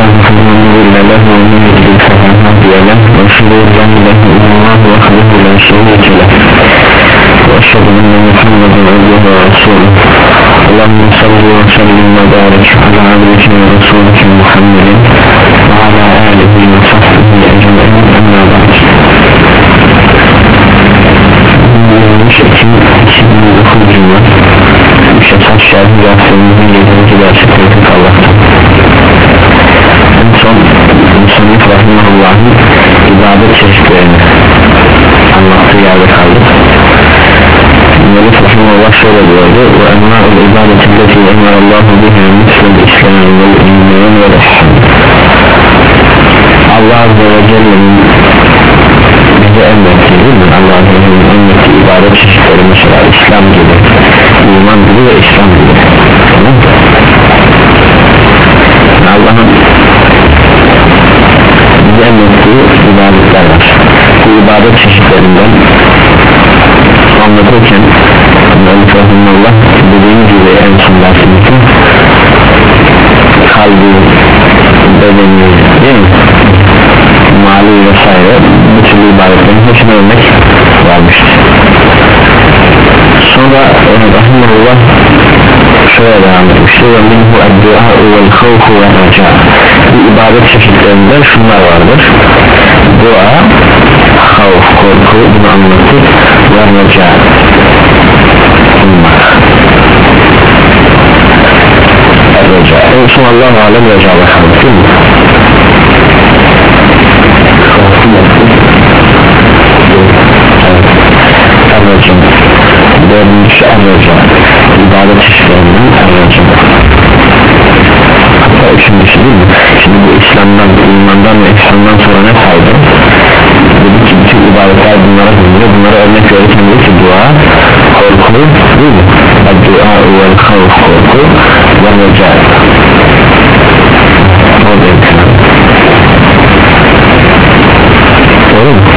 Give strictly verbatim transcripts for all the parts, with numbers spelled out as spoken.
فمن ضل له ومن يضلل فلا هادي له وأشهد أن لا إله إلا الله وحده لا شريك له وأشهد أن محمدا عبده ورسوله اللهم صل وسلم وبارك على عبدك ورسولك محمد وعلى آله وصحبه أجمعين أما بعد Şefat şerhi yaptığımızın yedinci dersi tevfik Allah'tan. En son Müslüman Rahimahullah'ın ibadet çeşitlerini anlattığı yerde kaldık. Müslüman Rahimahullah şöyle diyordu: ve enva'ul ibadetilleti emarallahu biha mislul islam vel iman vel ihsan. Allah Azze ve Celle'nin bize emrettiği değil mi? Allah Azze ve Celle'nin emrettiği ibadet çeşitleri mesela İslam gibi, iman gibi ve İslam gibi. Tamam. Allah'ın bize emrettiği ibadetler var. Bu ibadet çeşitlerinden anlatırken Allah dediğim gibi en son dersimizde kalbi, bedeni değil mi? Mali vesaire bu türlü ibadetlerin hepsine örnek vermiştir. Sonra Rahimullah şöyle devam etmiştir: ve minhu ad-du'a vel khawfu ve raca. Bu ibadet çeşitlerinden şunlar vardır: dua, havf, korku, bunu anlatır ve raca, ummak. Raca, en son Allah-u Alem raca bakalım değil mi? Erracım dördüncüsü erracım ibadet çeşitlerinden erracım, hatta üçüncüsü değil mi? Şimdi bu İslam'dan, imandan ve İslam'dan sonra ne saydı? Dedi ki bütün ibadetler bunlara hızlı, bunlara örnek verirken dedi ki dua, korku değil mi? Dua vel havf, korku ve raca. O da İslam. Doğru mu?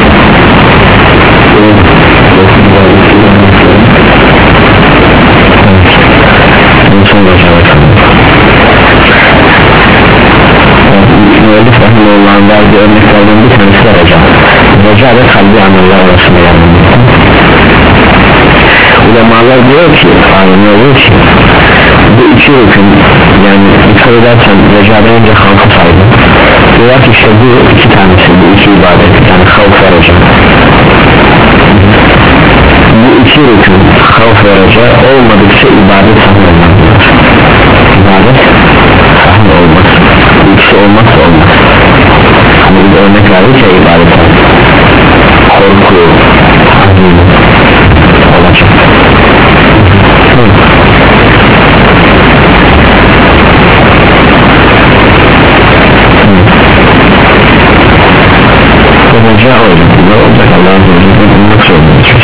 Müellif Rahimullah'ın verdiği örneklerden bir tanesi de raca. Raca ve kalbi ameller arasında yanılmıştır. Ulemalar diyor ki, alimler diyor ki bu iki rükün, yani dikkat edersen racadan önce havfı saydı. Diyorlar ki işte bu iki tanesi, bu iki ibadet, yani havf ve raca. Bu iki rükün, havf ve raca olmadıkça ibadet sahne olmaz. İbadet sahne olmaz. Bu ikisi olmazsa olmaz. Hani bir örnek verdik ya ibadet, korku, azim olacak. Raca olacak, ne olacak? Allah'ın zorunda bulmak zorundayız.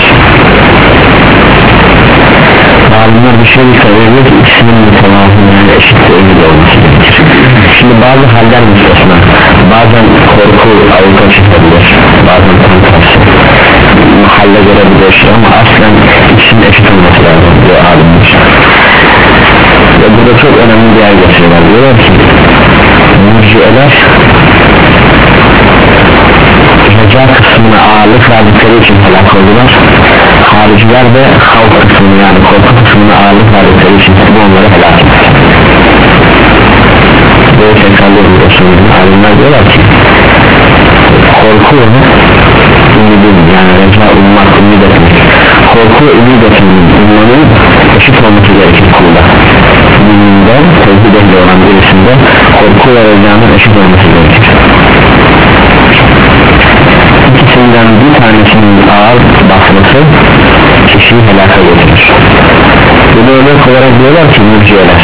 Alimler bir şey söylüyor ki ikisinin mütevazı, yani eşit sevgili olması gerekir. Şimdi bazı haller müstesna, bazen korku avuta çıkabilir, bazen tam tersi mahalle görebilir ama aslen ikisinin eşit olması lazım diyor alimler. Ve burada çok önemli bir yer getiriyorlar, diyorlar ki mürciyeler raca kısmına ağırlık verdikleri için helak oldular, hariciler de havf kısmını, yani korku kısmına ağırlık verdikleri için bu onları helak etti. Böyle tekrarlıyor bu Resulü'nün alimler diyorlar ki korku ümidin, yani raca ummak, ümid etmek, korku ümid etmenin, ummanın eşit olması gerekir kulda. Müminden, tevhid ehli olan birisinde korku ve racanın eşit olması gerekir. İkisinden bir tanesinin ağır basması kişiyi helaka getirir. Bunu örnek olarak diyorlar ki mürciyeler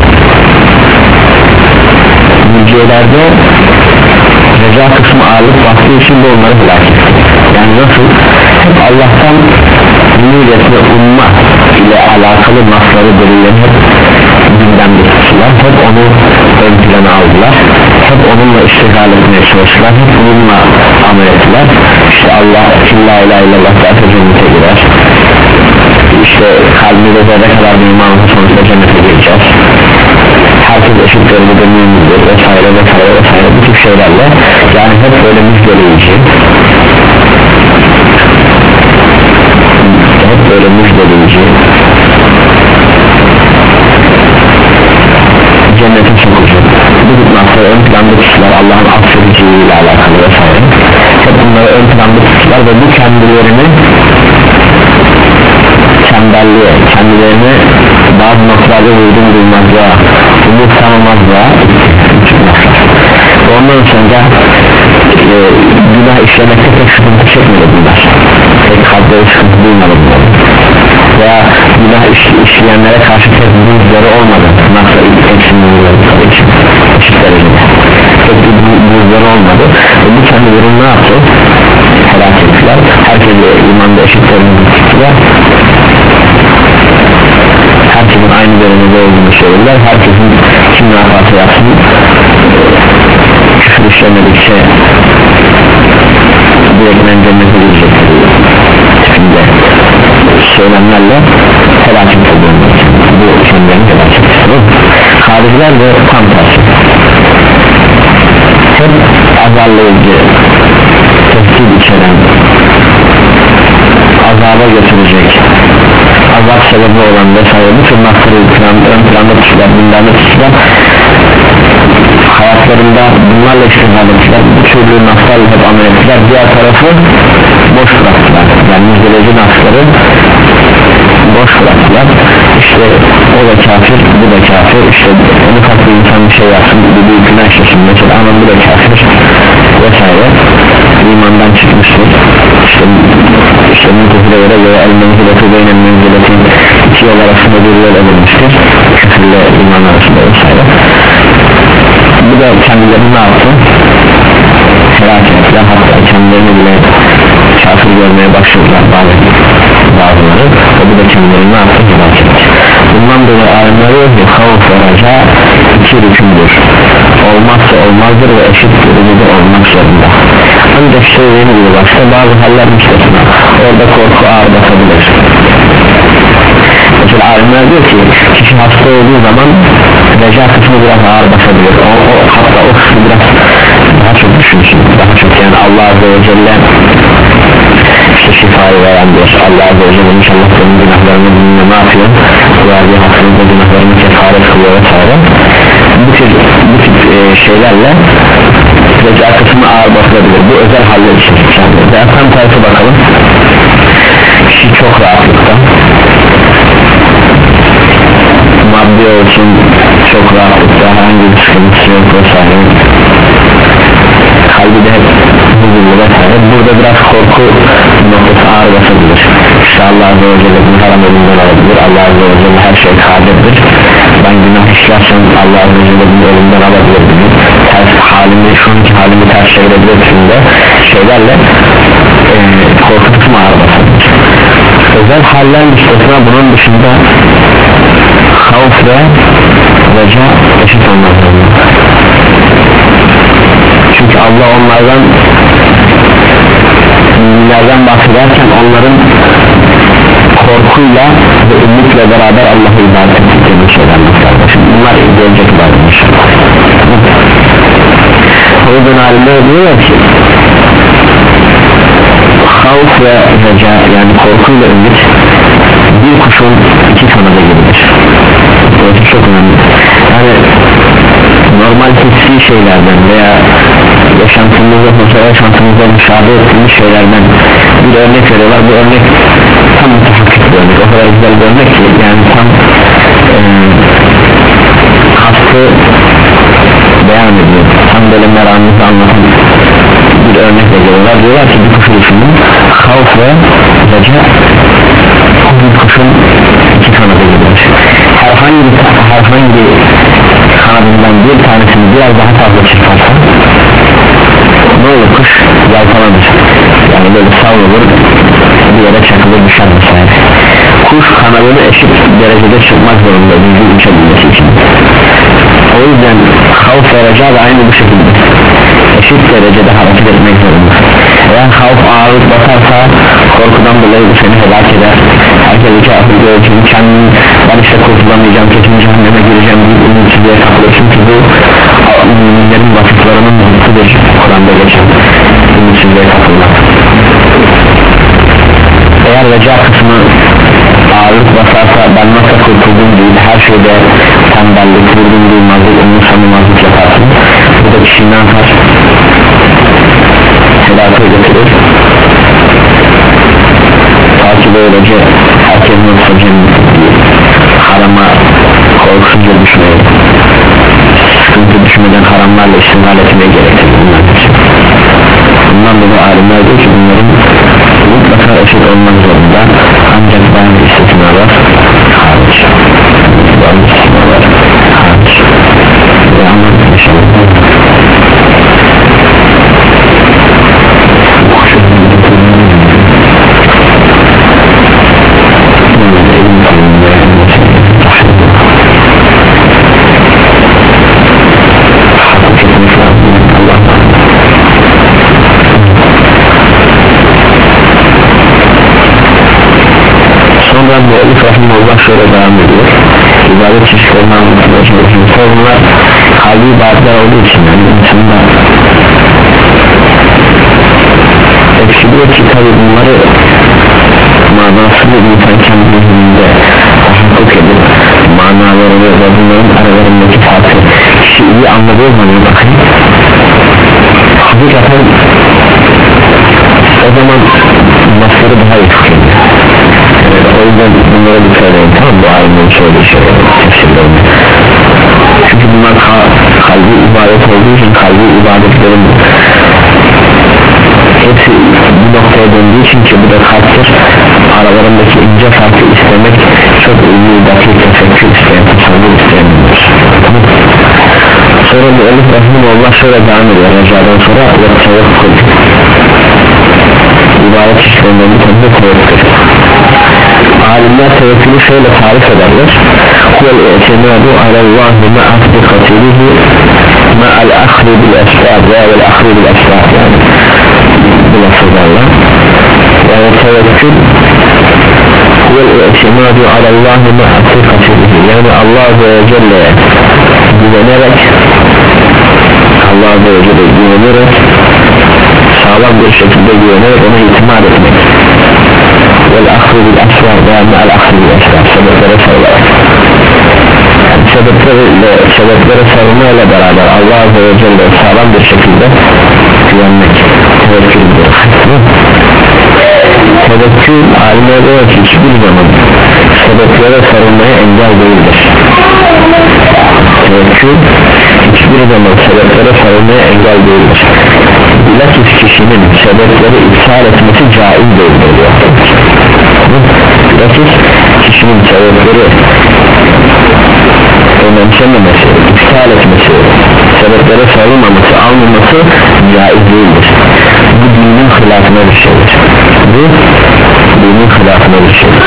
mürciyelerde raca kısmı ağırlık bastığı için de onları helak etti. Yani nasıl? Hep Allah'tan ümid etme, umma ile alakalı nasları, delilleri hep gündem tuttular, hep onu ön plana aldılar, hep onunla iştigal etmeye çalıştılar, hep onunla amel ettiler. İşte Allah la ilahe illallah derse cennete girer, işte kalbinde zerre kadar bir imanın sonuçta cennete gireceğiz, herkes eşittir, bu da mümindir vesaire vesaire vesaire şeylerle, yani hep böyle müjdeleyici, hep böyle müjdeleyici, cennete sokucu, bu nasıl ön planda tutular, Allah'ın affediciliği ile alakalı vesaire, hep bunları ön planda tutular ve bu kendilerini tembelliğe, kendilerini bazı noktalarda vurdum duymazlığa, umut tanımazlığa çıkmazlar. Ondan sonra e, günah işlemekte pek sıkıntı çekmedi bunlar, pek kalpleri sıkıntı duymadı bunlar, veya günah iş, işleyenlere karşı pek buzları olmadı, nasıl eksinliği için eşit derecede pek buzları olmadı ve bu kendilerini ne yaptı? Helak ettiler, herkese imanda eşit derecede tuttular, herkesin aynı derecede olduğunu söylediler, herkesin kim ne yaparsa yapsın küfür işlemedikçe direktmen cennete girecektir tipinde söylemlerle felaket olduğunu, bu kendilerini felaket ediyor. Hariciler de tam tersi, hep azarlayıcı, tehdit içeren, azaba götürecek, azap sebebi olan vesaire bu tür noktaları ön planda tutulan, gündemde tutulan, hayatlarında bunlarla iştigal ettiler, bu türlü noktalarla hep amel ettiler, diğer tarafı boş bıraktılar, yani müjdeleyici noktaları boş bıraktılar. İşte o da kafir, bu da kafir, işte onu farklı insan bir şey yapsın, bir büyük günah işlesin mesela, ama bu da kafir vesaire, imandan çıkmıştır. İşte işte mutezile göre göre el-menzileti beynen menziletin iki yol arasında bir yol edilmiştir, küfürle iman arasında vesaire. Bu da kendilerini ne yaptı? Helak ettiler, hatta kendilerini bile kafir görmeye başladılar bazı, bazıları, ve bu da kendilerini ne yaptı? Helak etti. Bundan dolayı alimler diyor ki havf ve raca iki rükümdür, olmazsa olmazdır ve eşit derecede olmak zorunda. Ancak söylediğim gibi başta bazı haller müstesna, orada korku ağır basabilir. Mesela alimler diyor ki kişi hasta olduğu zaman reca kısmı biraz ağır basabilir, o, o, hatta o kısmı biraz daha çok düşünsün, daha çok, yani Allah Azze ve Celle işte şifayı veren diyor, Allah Azze ve Celle inşallah senin günahlarını dinle ne yapıyor, verdiği hakkında günahlarını kefaret kılıyor vesaire. Bu tür, bu tür e, şeylerle reca kısmı ağır basılabilir, bu özel haller için. Yani tam tersi bakalım, kişi çok rahatlıkta, maddi olsun çok rahatlıkta, herhangi bir sıkıntısı yok vesaire, kalbi de hep huzurlu vesaire, burada biraz korku noktası ağır basabilir. İşte Allah Azze ve Celle bunu haram elinden alabilir, Allah Azze ve Celle her şey kadirdir, ben günah işlersem Allah Azze ve Celle bunu elimden alabilir, ters halimi, şu anki halimi ters çevirebilir içinde şeylerle e, korku kısmı ağır basabilir. Özel haller listesine bunun dışında havf ve reca eşit olmak zorunda. Çünkü Allah onlardan müminlerden bahsederken onların korkuyla ve ümitle beraber Allah'a ibadet ettiklerini söylenmektedir. Şimdi bunlar gelecek ibadet. O yüzden alimler diyorlar ki havf ve reca, yani korkuyla ümit bir kuşun iki kanada gibidir. Burası çok önemli. Yani normal hissi şeylerden veya yaşantımızda, mesela yaşantımızda müşahede ettiğimiz şeylerden bir örnek veriyorlar. Bu örnek tam mütehakkik bir örnek, o kadar güzel bir örnek ki, yani tam e, hastı beyan ediyor, tam böyle meramımızı anlatan bir örnekle geliyorlar. Diyorlar ki bir kuşun düşünün, havf ve reca bir kuşun iki kanadı gibidir. Herhangi, herhangi kanadından bir tanesini biraz daha fazla çıkarsa ne olur, kuş yalpalanır, yani böyle savrulur, bir yere çakılır, düşer vesaire. Kuş kanadını eşit derecede çıkmak zorunda düzgün uçabilmesi için. O yüzden havf ve reca da aynı bu şekilde eşit derecede hareket etmek zorunda. Eğer havf ağırlık basarsa korkudan dolayı bu seni helak eder, herkese kafir göreceğim, kendim ben işte kurtulamayacağım, kesin cehenneme gireceğim diye umutsuzluğa kapılır. Çünkü bu müminlerin vasıflarının zıttıdır, böylece herkes nasıl cennet harama korkusuzca düşmeyi sıkıntı düşmeden haramlarla istimhal etmeye gerekir bundan dolayı alimler diyor ki bunların mutlaka eşit olmak zorunda ancak bazı istisnalar hariç bazı istisnalar hariç ve anlatık inşallah Sonra müellif rahimahullah şöyle devam ediyor ibadet çeşitlerini anlatmaya çalışıyor bunlar kalbi ibadetler olduğu için yani insanlar eksiliyor ki tabi bunları manasını insan kendi zihninde tahakkuk edip manalarını ve bunların aralarındaki farkı kişi iyi anladığı zaman bakın hakikaten o zaman nasları daha iyi tutuyor o yüzden bunlara dikkat edin tamam bu alimlerin söylediği şeyler tefsirlerini çünkü bunlar kalbi ibadet olduğu için kalbi ibadetlerin hepsi bir noktaya döndüğü için ki bu da kalptir aralarındaki ince farkı istemek çok iyi dakik tefekkür isteyen tasavvur isteyendir sonra müellif rahimahullah şöyle devam ediyor Reca'dan sonra ve tevekkül ibadet çeşitlerinden bir tanıdık tevekkül alimler tevekkülü şöyle tarif ederler huvel i'timadu alallahi ma'a fiqatilihi ma'al akhri bil esbab ve'l akhri bil esbab yani bu lafızlarla yani tevekkül huvel i'timadu alallahi ma'a fiqatilihi yani Allah Azze ve Celle'ye güvenerek Allah Azze ve Celle'ye güvenerek sağlam bir şekilde güvenerek ona itimat etmek vel ahri bil asrar veya me'al ahri bil asrar sebeplere sarılarak yani sebeplere, sebeplere sarılmayla beraber Allah Azze ve Celle sağlam bir şekilde güvenmek tevekkül ediyor tevekkül alimler diyor ki hiçbir zaman sebeplere sarılmaya engel değildir tevekkül hiçbir zaman sebeplere sarılmaya engel değildir bilakis kişinin sebepleri iptal etmesi caiz değildir bilakis kişinin sebepleri önemsememesi iptal etmesi sebeplere sarılmaması almaması caiz değildir bu dinin hilafına bir şeydir bu dinin hilafına bir şeydir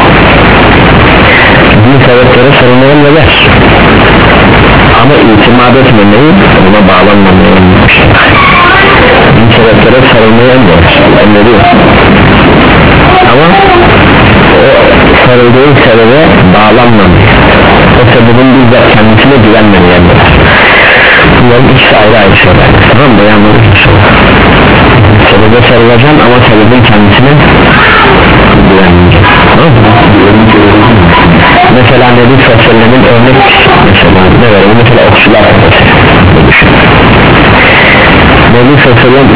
din sebeplere sarılmaya ne der ama itimat etmemeyi ona bağlanmamayı önlemiştir din sebeplere sarılmaya önleriyor ama o sarıldığı sebebe bağlanmamayı o sebebin bizzat kendisine güvenmemeyendir bunların ikisi ayrı ayrı şeyler tamam mı yani sebebe sarılacaksın ama sebebin kendisine güvenmeyeceksin tamam mı? Mesela Nebi Sallallahu Aleyhi ve Sellem'in örnek mesela ne verelim mesela okçular Nebi Sallallahu Aleyhi ve Sellem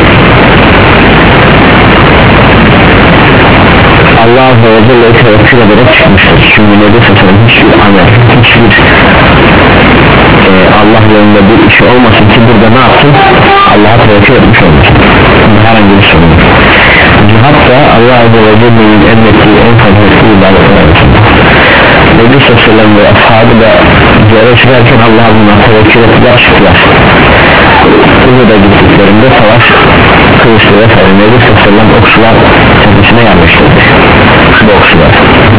Allah Azze ve Celle'ye tevekkül ederek çıkmıştır çünkü Nebi Sallallahu Aleyhi ve Sellem hiçbir amel hiçbir e, Allah yolunda bir işi olmasın ki burada ne yapsın Allah'a tevekkül etmiş olmasın herhangi bir sorun cihat da Allah Azze ve Celle'nin emrettiği en fazlasını ibadetler arasında Nebi Sallallahu Aleyhi ve Sellem ve ashabı da ziyare çıkarken Allah'a tevekkül ettiler çıktılar Uhud'a gittiklerinde savaş kılıçlı ve sarı Nebi Sallallahu Aleyhi ve Sellem okçular tepesine yerleştirdi bu okçular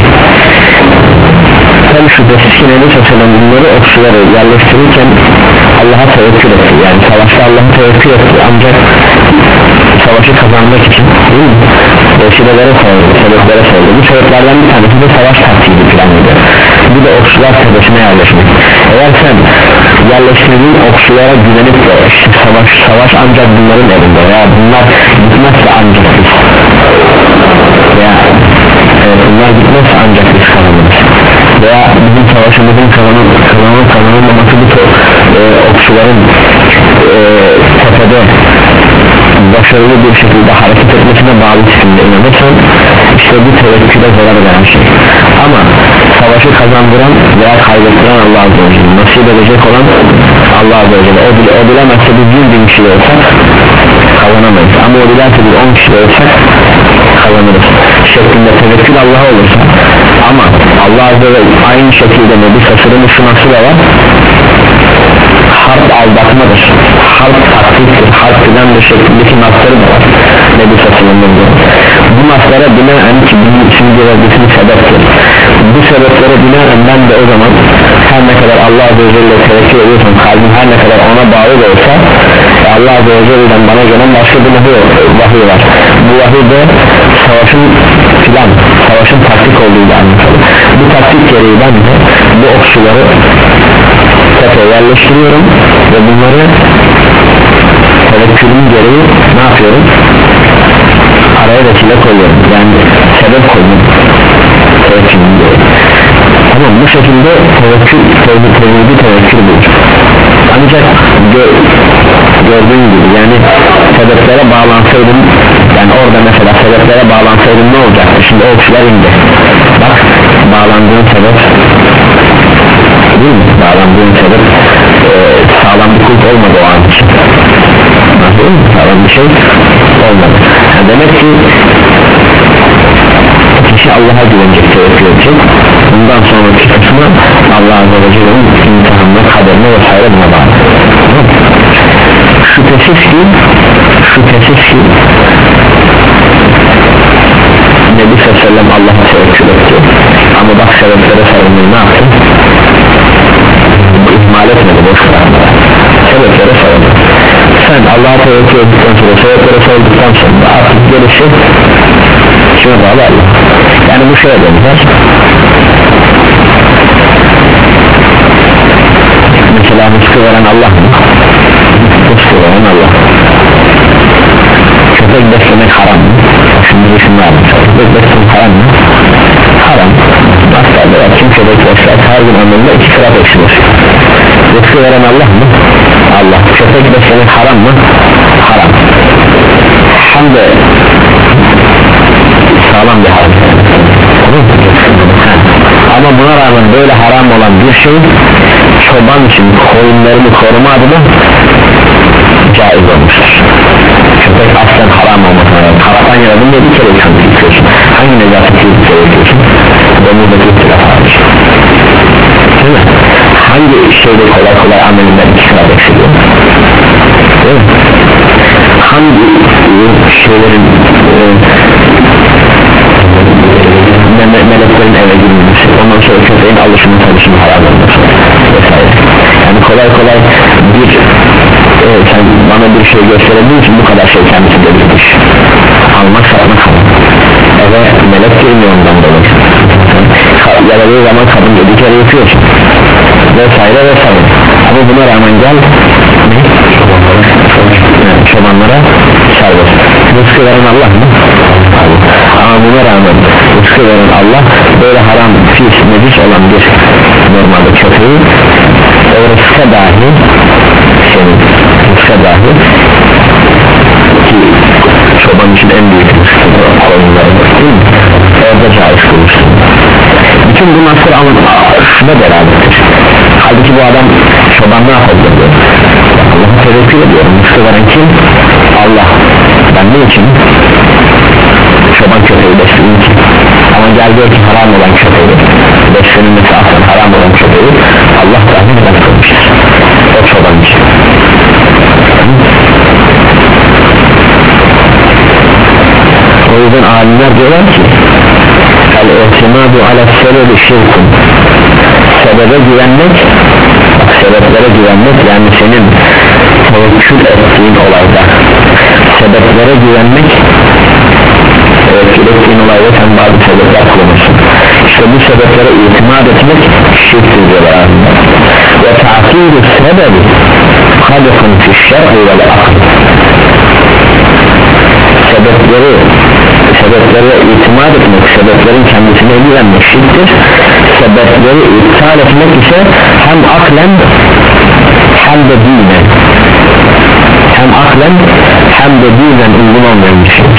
tabi şüphesiz ki Nebi Sallallahu Aleyhi ve Sellem bunları okçuları yerleştirirken Allah'a tevekkül etti yani savaşta Allah'a tevekkül etti ancak savaşı kazanmak için değil mi? Vesilelere sayıldı, sebeplere sayıldı bu sebeplerden bir tanesi de savaş taktiği planıydı bir de okçular tepesine yerleşmek eğer sen yerleştirdiğin okçulara güvenip de işte savaş, savaş ancak bunların elinde veya bunlar gitmezse ancak biz veya e, bunlar gitmezse ancak biz kazanırız veya bizim savaşımızın kazanın, kazanın, kazanılmaması bu e, okçuların e, tepede baş başarılı bir şekilde hareket etmesine bağlı sistemde inanırsan işte bu tevekküle zarar veren şey. Ama savaşı kazandıran veya kaybettiren Allah Azze ve Celle, nasip edecek olan Allah Azze ve Celle. O, bile, o bilemezse biz yüz bin kişi olsak kazanamayız, ama o bilerse biz on kişi olsak kazanırız şeklinde tevekkül Allah'a olursa. Ama Allah Azze ve Celle aynı şekilde Nebi Sasır'ın ısınası da var. Harp aldatmadır, harp taktiktir, harp filandır şeklindeki nasları da var Nebi Sasır'ın. Bu naslara binaen ki bunun için görevlisinin sebeptir. Bu sebeplere binaen ben de o zaman her ne kadar Allah Azze ve Celle tevekkül ediyorsam, kalbim her ne kadar ona bağlı da olsa, Allah Azze ve Celle'den bana gelen başka bir vahiy var. Bu vahiy de savaşın filan, savaşın taktik olduğuyla anlatılır. Bu taktik gereği ben de bu okçuları tepeye yerleştiriyorum ve bunları tevekkülün gereği ne yapıyorum? Araya vesile koyuyorum, yani sebep koyuyorum tevekkülün gereği. Tamam, bu şekilde tevekkül, tevhidi tevekkül bulur. Ancak gö gördüğün gibi yani sebeplere bağlansaydım, yani orada mesela sebeplere bağlansaydım ne olacaktı? Şimdi okçular indi, bak bağlandığın sebep değil mi? Bağlandığın sebep e, sağlam bir kulp olmadı o an için. Nasıl? Sağlam bir şey olmadı. Yani demek ki kişi Allah'a güvenecek, tevekkül edecek. Bundan sonraki kısmı Allah Azze ve Celle'nin imtihanına, kaderine vesaire buna bağlı. Şüphesiz ki şüphesiz ki Nebi Sallallahu Aleyhi ve Sellem Allah'a tevekkül etti, ama bak sebeplere sarılmayı ne yaptı? İhmal etmedi, boş bırakmadı. Sebeplere sarılmadı. Sen Allah'a tevekkül ettikten sonra, sebeplere sarıldıktan sonra artık gelişi kime bağlı? Allah. Yani bu şeye benzer, mesela rızkı veren Allah mı? Rızkı veren Allah. Köpek beslemek haram mı? Şimdi düşünme abi, köpek beslemek haram mı? Haram. Hatta da kim köpek besler her gün ömründe iki kırat eksilir. Rızkı veren Allah mı? Allah. Köpek beslemek haram mı? Haram. Hem de sağlam bir haram. Ama buna rağmen böyle haram olan bir şey çoban için koyunlarını koruma adına caiz olmuştur. Köpek aslen haram olmasına rağmen kaptan yaradığında bir kere yıkıyorsun. Hangi nezafeti bir kere yıkıyorsun? Domuzdaki itilaf varmış. Değil mi? Hangi şeyde kolay kolay amelinden iki sıra eksiliyor? Değil mi? Hangi şeylerin e, me meleklerin eve girmesi, ondan sonra köpeğin alışımı tanışımı haram olması vesaire. Yani kolay kolay bir e, sen bana bir şey gösterebildiğin için bu kadar şey kendisi belirmiş. Almak satmak haram. Eve melek girmiyor ondan dolayı. Yaradığı zaman kadın bir kere yapıyorsun vesaire vesaire. Ama buna rağmen gel ne? Çobanlara serbest. Rızkı veren Allah mı? Ama buna rağmen rızkı veren Allah böyle haram, pis, necis olan bir normalde köpeği o rızka dahi senin rızka dahi ki çoban için en büyük rızkı koyunlardır değil mi? Orada caiz kılmıştır. Bütün bu nasıl şuna beraberdir. Halbuki bu adam çoban ne yapabilir? Allah'a tevekkül ediyorum. Rızkı veren kim? Allah. Ben ne için? Çoban köpeği besleyeyim ki. Ama gel diyor ki haram olan köpeği beslenilmesi aslen haram olan köpeği Allah dahi neden kılmıştır? O çoban için. O yüzden alimler diyorlar ki el-ihtimadu ala sebebi şirkun, sebebe güvenmek, sebeplere güvenmek, yani senin tevekkül ettiğin olayda sebeplere güvenmek, tevekkül ettiğin olayda sen bazı sebepler kullanırsın. İşte bu sebeplere itimat etmek şirktir diyorlar alimler. Ve ta'kidu sebebi hadefun fi'ş-şer'i vel akl, sebepleri sebeplere itimat etmek, sebeplerin kendisine güvenmek şirktir. Sebepleri iptal etmek ise hem aklen hem de dinen, hem aklen hem de birden uygun olmayan bir şeydir.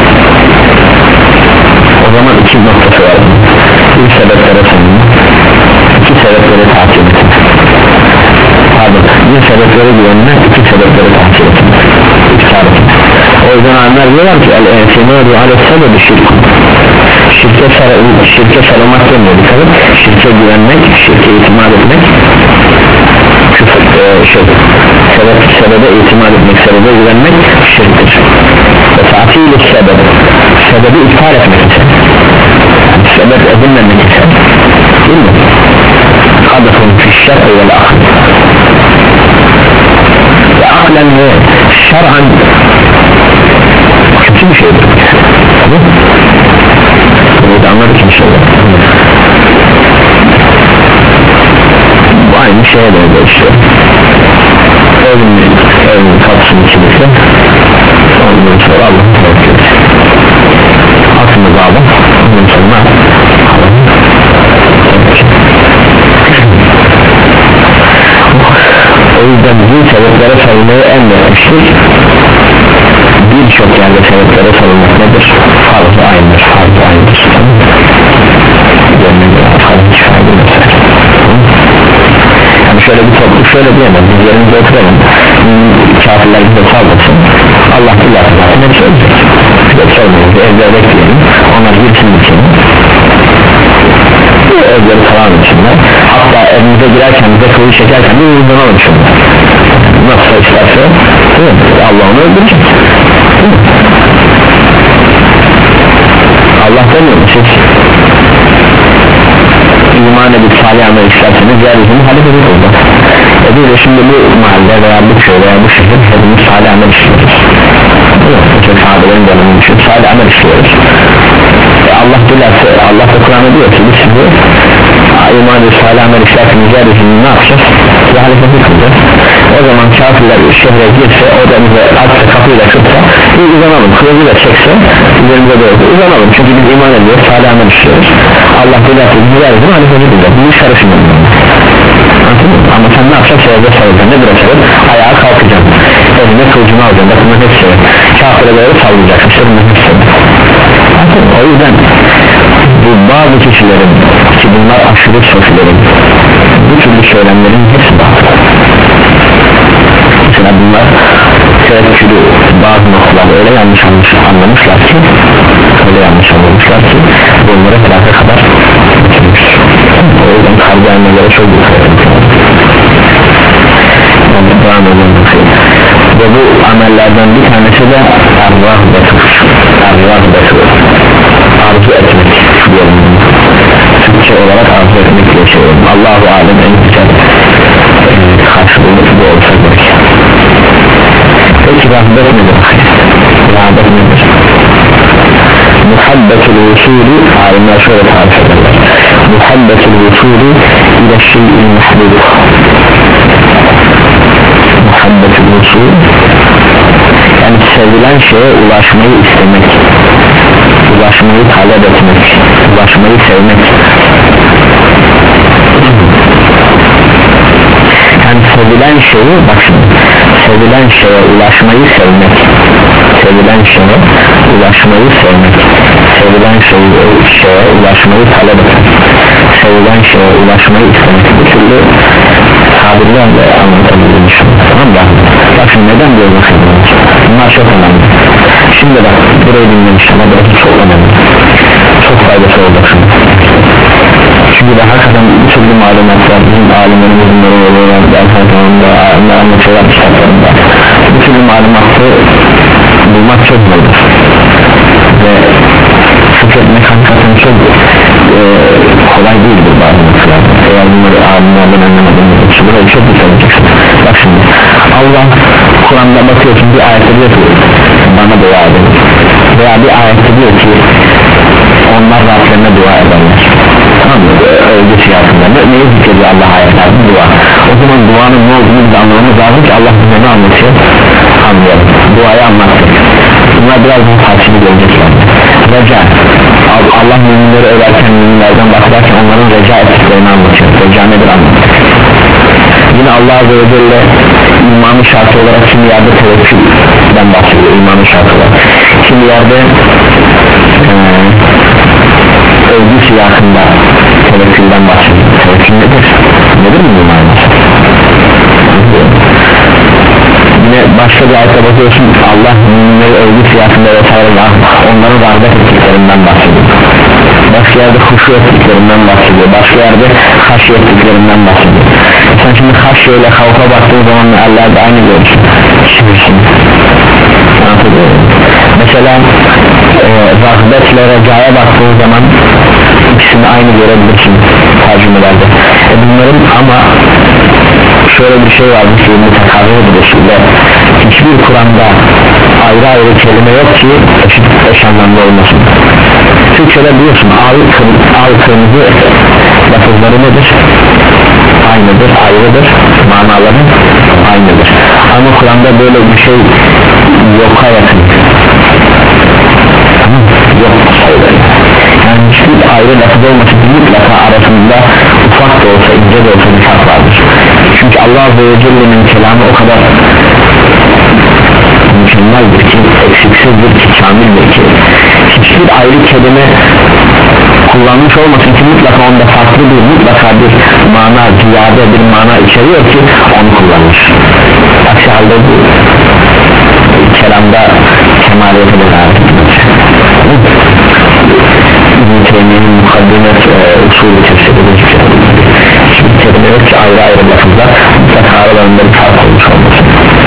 O zaman iki noktası var. Bir sebeplere sanırım, iki sebeplere takip etmek. Pardon, bir sebeplere güvenmek, iki sebeplere takip etmek. O yüzden anlar diyorlar ki el-e'timadu aleyh-sebebi şirk. Şirke, sar şirke sarılmak demiyor bir tabi. Şirke güvenmek, şirke itimat etmek, küfür, e, şey, sebep, sebebe itimat etmek, sebebe güvenmek şirktir. Ve tatil-i sebep, sebebi iptal etmek ise, sebep edinmemek ise, değil mi? Kadafun fişşer'i vel akıl. Ve aklen ve şer'an kötü bir şeydir. Tabii. Bunu da anladık inşallah. Bu aynı şeye benziyor işte. Evin, evin kapısının kilisi. Ondan sonra Allah'ın tevkili. Aslında bağlı. Ondan sonra Allah'ın tevkili. O yüzden bu sebeplere sarılmayı emretmiştir. Birçok yerde sebeplere sarılmak nedir? Farz-ı aynıdır, farz-ı aynıdır. Yani şöyle bir toplu şöyle diyemez, biz yerimize oturalım, kafirler bize sallasın, Allah billahi zaten hep söyleyecek. Hep sormayız, evde bekleyelim, onlar girsin için, evleri tamam içinler, hatta evimize girerken bize kılıç çekerken bir uygun olur şimdi. Nasıl isterse, Allah onu öldürecek. Allah demiyor mu siz iman edip salih amel isterseniz yeryüzünü halifet olacak. E biz de şimdi bu mahalle veya bu köy veya bu şehir hepimiz salih amel istiyoruz. Çok sahabelerin dönemini düşünüp salih amel istiyoruz. E Allah dilerse, Allah da Kur'an'a diyor ki biz sizi iman edip salih amel isterseniz yeryüzünü ne yapacağız? Ve halifet kılacağız. O zaman kafirler şehre girse, odamıza açsa, kapıyı da kırsa bir uzanalım, kılıcı da çekse üzerimize doğru uzanalım, çünkü biz iman ediyoruz, salih amel istiyoruz. Allah dilerse bizi yeryüzünü halifet kılacak, bu iş karışmıyor. Ama sen ne yapacaksın? Evde sarılacaksın, ne bırakacaksın? Ayağa kalkacaksın, eline kılıcını alacaksın, bakın hepsi kafire doğru sallayacaksın, şerine hepsi. O yüzden bu bazı kişilerin ki bunlar aşırı sofilerin bu türlü söylemlerin hepsi bazı. Mesela bunlar tevekkülü bazı noktalarda öyle yanlış anlamışlar ki öyle yanlış anlamışlar ki bunlara felaket kadar bitirmiş. O yüzden kalbi annelere çok dikkat edin. Devam edelim. Ve bu amellerden bir tanesi de er-rahbetur. Er-rahbetur. Arzu etmek diyelim. Türkçe olarak arzu etmek diye çevirelim. Allahu alem en güzel karşılığında bu olsa gerek. Peki rahbet nedir? Rahbet nedir? Muhabbetul usulü alimler şöyle tarif ederler. Muhabbetul usulü ile şey'il mahbubu. Muhabbetul usul yani sevilen şeye ulaşmayı istemek, ulaşmayı talep etmek, ulaşmayı sevmek. Yani sevilen şeyi, bak şimdi, sevilen şeye ulaşmayı sevmek, sevilen şeye ulaşmayı sevmek, sevilen şeye, şeye ulaşmayı talep etmek, sevilen şeye ulaşmayı istemek, bu türlü tabirlerle anlatabildiğini düşünüyorum, tamam mı? Bak şimdi neden diyor bu kızlar? Bunlar çok önemli. Şimdi bak burayı dinlemiştim ama burası çok önemli, çok faydası olacak şimdi. Çünkü de hakikaten bir türlü malumatlar bizim alimlerimizin bunları oluyorlar, dersen sonunda ne anlatıyorlar kitaplarında, bu türlü malumatı bulmak çok zordur ve fikretmek hakikaten çok e, kolay değildir bazı noktalar. Eğer bunları alimlerden anlamadığınız için burayı çok dikkat edeceksin. Bak şimdi Allah Kur'an'da bakıyorsun bir ayette diyor ki bana dua edin veya bir ayette diyor ki onlar Rablerine dua ederler, tamam mı? Öyle siyasında neyi zikrediyor Allah ayetlerinde? Dua. O zaman duanın ne olduğunu biz anlamamız lazım ki Allah bize ne anlatıyor? Anlayalım. Duayı anlattık. Bunlar biraz daha tartışılı gelecek yani. Reca, Allah müminleri ölerken, müminlerden bahsederken onların reca ettiklerini anlatıyor. Reca nedir anlatıyor? Yine Allah Azze ve Celle imanın şartı olarak şimdi yerde tevekkülden bahsediyor. imanın şartı var. Şimdi yerde e, övgü siyasında tevekkülden bahsediyor. Tevekkül nedir? Nedir mi bu manası? Yine başka bir ayete bakıyorsun, Allah müminleri övgü siyasında vesaire onların rağbet ettiklerinden bahsediyor. Başka yerde huşu ettiklerinden bahsediyor. Başka yerde haşi ettiklerinden bahsediyor. Sen şimdi haşi ile havfa baktığın zaman Allah'da aynı görürsün. Şimdisin. Mesela e, rağbet ile recaya baktığın zaman ikisini aynı görebilirsin tercümelerde. E bunların ama şöyle bir şey var, bir şey mutekarrır bir şekilde hiçbir Kur'an'da ayrı ayrı kelime yok ki eşit eş anlamlı olmasın. Türkçe'de biliyorsun al, al kırmızı lafızları nedir? Aynıdır, ayrıdır, manaları aynıdır. Ama Kur'an'da böyle bir şey yoka yakın. Yok sayılır. Yani hiçbir ayrı lafız olması mutlaka arasında ufak da olsa ince de olsa bir fark vardır. Çünkü Allah Azze ve Celle'nin kelamı o kadar mükemmeldir ki, eksiksizdir ki, kamildir ki hiçbir ayrı kelime kullanmış olmasın ki mutlaka onda farklı bir, mutlaka bir mana, ziyade bir mana içeriyor ki onu kullanmış. Aksi halde bu kelamda kemaliyete de lazım. İbn-i Teymiye'nin mukaddimet e, usulü tefsirinde hiçbir kelime yok ki ayrı ayrı lafızda mutlaka aralarında bir fark olmuş olmasın.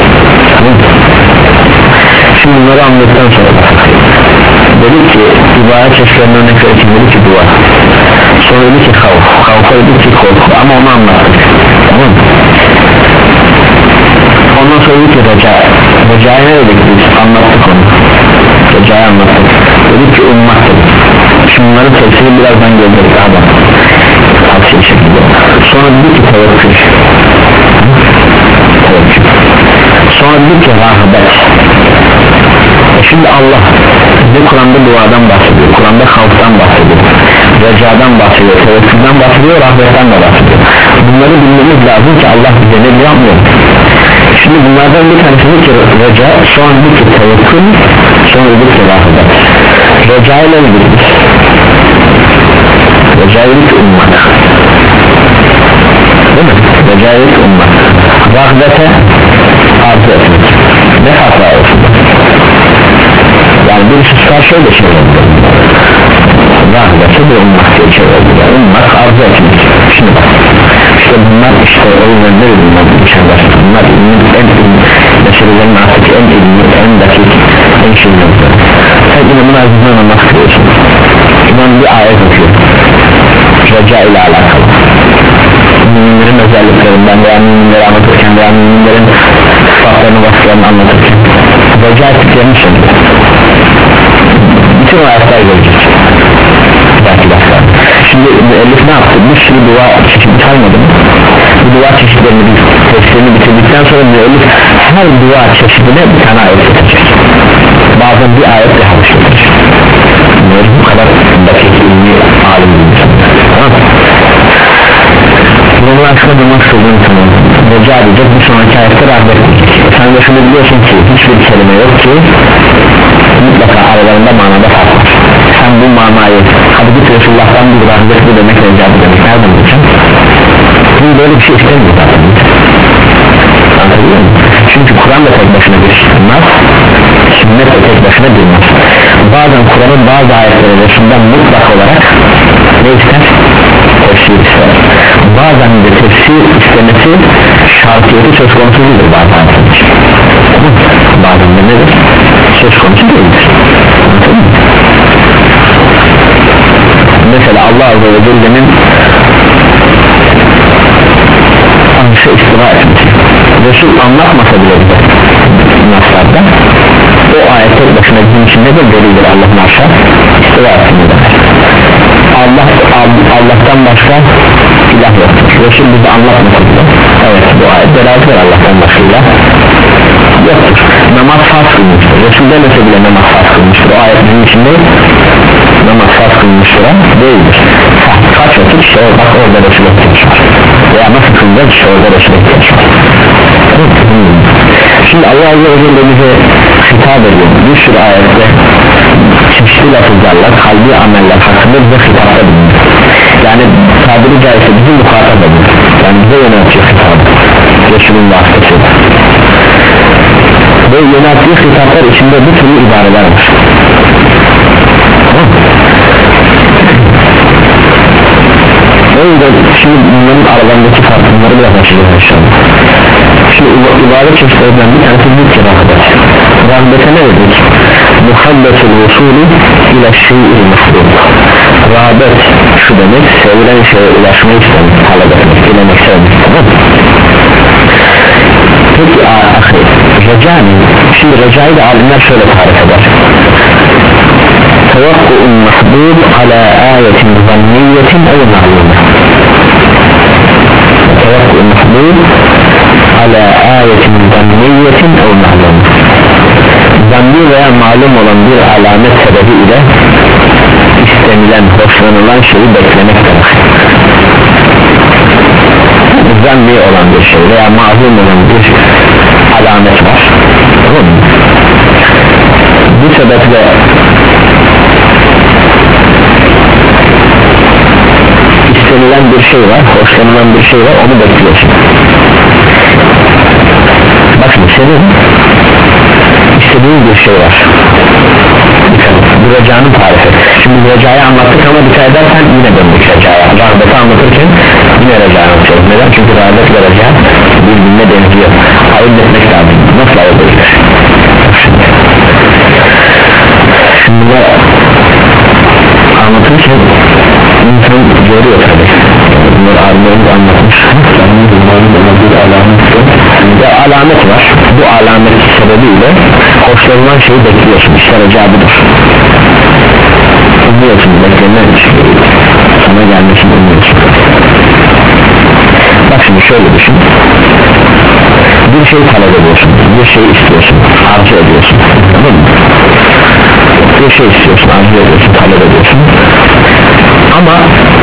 Şimdi bunları anladıktan sonra bakalım. Dedi ki ibadet çeşitlerine örnek verirken dedi ki dua, sonra dedi ki havf, havfa dedi ki korku, ama onu anlattık, tamam mı? Ondan sonra dedi ki reca, reca'ya ne dedik biz, anlattık onu, reca'yı anlattık, dedi ki ummak dedik. Şimdi bunların tefsiri birazdan gelecek daha da tavsiye şekilde. Sonra dedi ki tevekkül, tevekkül. Sonra dedi ki rahbet. Şimdi Allah bize Kur'an'da duadan bahsediyor, Kur'an'da havftan bahsediyor, recadan bahsediyor, tevekkülden bahsediyor, rahmetten de bahsediyor. Bunları bilmemiz lazım ki Allah bize ne yapmıyor. Şimdi bunlardan bir tanesi bir ki reca, sonra bir ki tevekkül, sonra bir ki rahmet. Reca ile ilgili reca ile ilgili ummak, değil mi? Reca ile ilgili ummak, rahmete arzu etmek. Ne hata olsun? Yani birisi çıkar şöyle şey oldu, rahmeti bir ummak diye şey oldu, ummak arzu etmek. Şimdi bak, işte bunlar işte o yüzden ne bunlar içerler, bunlar ilmin en ilmi meselelerin artık en ilmi, en dakik, en şeyler. Sen imamın azizden namaz kılıyorsun, imam bir ayet okuyor, reca ile alakalı, müminlerin özelliklerinden veya müminleri anlatırken veya müminlerin sıfatlarını, vasıflarını anlatırken reca ettiklerini söylüyor. Bütün ayetler gelecek. Şimdi müellif ne yaptı? Bir sürü dua çeşitli saymadı mı? Bu dua çeşitlerini bir tefsirini bitirdikten sonra müellif her dua çeşidine bir tane ayet getirecek. Bazen bir ayet daha getirecek. Müellif bu kadar dakik ilmi alim bir insan. Tamam mı? Bunun aslında durmak istediğim zaman reca edecek, bir sonraki ayette rahmet edecek. Sen de şunu biliyorsun ki hiçbir kelime yok ki mutlaka aralarında manada fark var. Sen bu manayı hadi git Resulullah'tan bir rahmet bu demek reca demek nereden bulacağım? Bunu böyle bir şey istemiyor zaten. Anladın mı? Çünkü Kur'an da tek başına bir nas, sünnet de tek başına bir nas. Bazen Kur'an'ın bazı ayetleri Resulullah mutlak olarak ne ister? Tefsir ister. Bazen de tefsir istemesi şartiyeti söz konusu değildir bazen. Bazen de nedir? Söz konusu değildir. Mesela Allah Azze ve Celle'nin arşa istiva etmesi Resul anlatmasa bile bize naslarda o ayetler başına bizim için ne de delildir Allah'ın arşa istiva etmesi. Allah, Allah'tan başka ilah yoktur. Resul bize anlatmasa bile evet bu ayet beraber Allah'tan başka ilah yoktur. Namaz farz kılmıştır. Resul demese bile namaz farz kılmıştır. O ayet bizim için değil, namaz farz kılmıştır değildir. Kaç vakit işte o, bak orada Resul etmiş var veya nasıl kılacak işte orada Resul etmiş var. Şimdi Allah Azze ve Celle bize hitap ediyor. çeşitli lafızlarla kalbi ameller hakkında bize hitapta bulunur. Yani tabiri caizse bizim muhatap bulunur. Yani bize yöneltiyor hitabı Resul'ün vasıtasıyla. Ve yönelttiği hitaplar içinde bir türlü ibareler var. O yüzden şimdi bunların aralarındaki farkları biraz açacağız inşallah. Şimdi ibadet çeşitlerinden bir tanesi büyük ki rahbet. Rahbete ne dedik? Muhabbetul usulü ile şey'i mahbub. Rahbet şu demek, sevilen şeye ulaşmayı istemek, talep etmek, dilemek, sevmek, tamam mı? Peki ahir, reca ne? Şimdi recayı da alimler şöyle tarif eder. Tevakku'un mahbub ala ayetin zanniyetin ev ma'lume. Tevakku'un mahbub ala ayetin zanniyetin ev ma'lume. Zanni veya malum olan bir alamet sebebi ile istenilen, hoşlanılan şeyi beklemek demek. Zanni olan bir şey veya malum olan bir alamet var. Tamam mı? Bu sebeple istenilen bir şey var, hoşlanılan bir şey var, onu bekliyorsun. Bak şimdi senin istediğin bir şey var. Bu recanın tarifi. Şimdi recayı anlattık ama dikkat edersen yine döndük recaya. Rahbeti anlatırken yine recayı anlatıyoruz. Neden? Çünkü rahbet ve reca birbirine benziyor. Ayırt etmek lazım. Nasıl ayırt edilir? Şimdi bunlar anlatırken insan görüyor tabi. Bunlar alimlerimiz anlatmış. Bir alamet ve alamet var. Bu alamet sebebiyle hoşlanılan şeyi bekliyorsun. İşte reca budur. Umuyorsun, beklenen sana gelmesini umuyorsun. Bak şimdi şöyle düşün. Bir şey talep ediyorsun, bir şey istiyorsun, arzu ediyorsun. Tamam mı? Bir şey istiyorsun, arzu ediyorsun, talep ediyorsun. Ama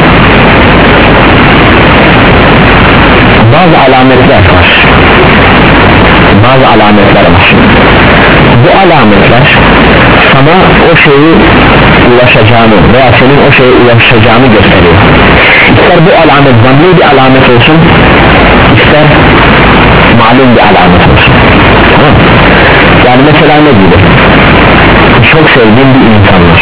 bazı alametler var. Bazı alametler var. Bu alametler sana o şeyi ulaşacağını veya senin o şeye ulaşacağını gösteriyor. İster bu alamet zanni bir alamet olsun, ister malum bir alamet olsun. Tamam. Yani mesela ne gibi? Çok sevdiğin bir insan var.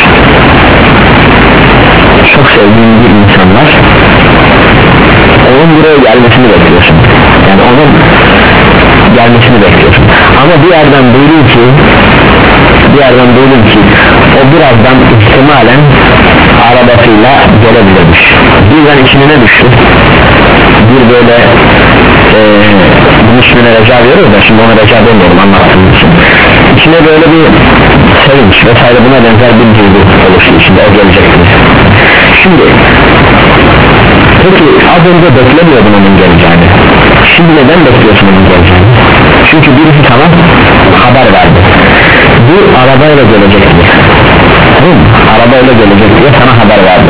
Çok sevdiğin bir insan var. Onun buraya gelmesini bekliyorsun. Yani onun gelmesini bekliyorsun. Ama bir yerden duydun ki bir yerden duydun ki o birazdan ihtimalen arabasıyla gelebilirmiş. Birden içine ne düştü? Bir böyle e, bunun ismine reca veriyoruz da şimdi ona reca demiyorum anlattığım için. İçine böyle bir sevinç vesaire buna benzer bir duygu oluştu içinde o gelecektir. Şimdi peki az önce beklemiyordun onun geleceğini. Şimdi neden bekliyorsun onun geleceğini? Çünkü birisi sana haber verdi. Bu arabayla gelecek diye. Tamam mı? Arabayla gelecek diye sana haber verdi.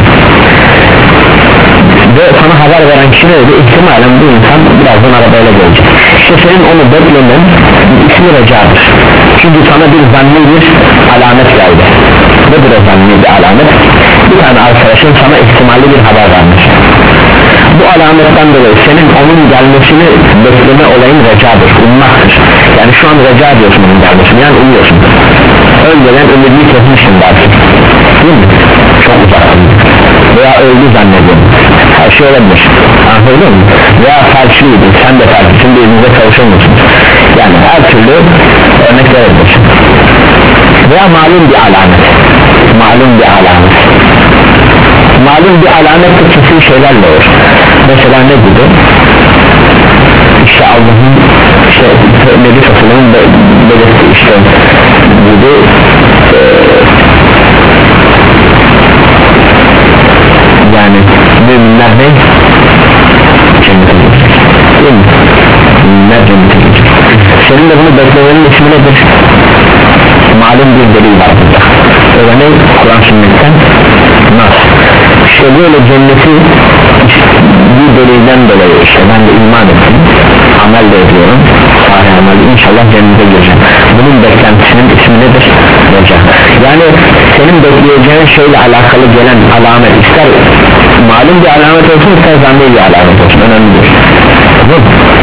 Ve sana haber veren kişi neydi? İhtimalen bu insan birazdan arabayla gelecek. İşte senin onu beklemen ismi recadır. Çünkü sana bir zanni bir alamet geldi. Nedir o zanni bir alamet? Bir tane arkadaşın sana ihtimalli bir haber vermiş. Bu alametten dolayı senin onun gelmesini bekleme olayın recadır, ummaktır. Yani şu an reca ediyorsun onun gelmesini, yani umuyorsun. Önceden ümidini kesmişsin belki, değil mi? Çok uzaktın veya öldü zannediyorum. Her şey olabilir, anladın mı? Veya felçliydi, sen de felçlisin, birbirinize kavuşamıyorsun. Yani her türlü örnek verebilirsin. Veya malum bir alamet, malum bir alamet. Malum bir alamet de kesin şeylerle olur. Mesela ne gibi? İşte Allah'ın işte Nebi Sallallahu belirtti işte gibi e, yani müminler ne? Cennete gidecek. Değil mi? Müminler cennete gidecek. Senin de bunu beklemenin ismi nedir? Malum bir delil var burada. O da ne? Kur'an sünnetten nas. İşte böyle cenneti bir delilden dolayı işte ben de iman ettim, amel de ediyorum, sahih amel, inşallah cennete gireceğim. Bunun beklentisinin ismi nedir? Reca. Yani senin senin bekleyeceğin şeyle alakalı gelen alamet, ister malum bir alamet olsun ister zanni bir alamet olsun, önemli değil. Tamam.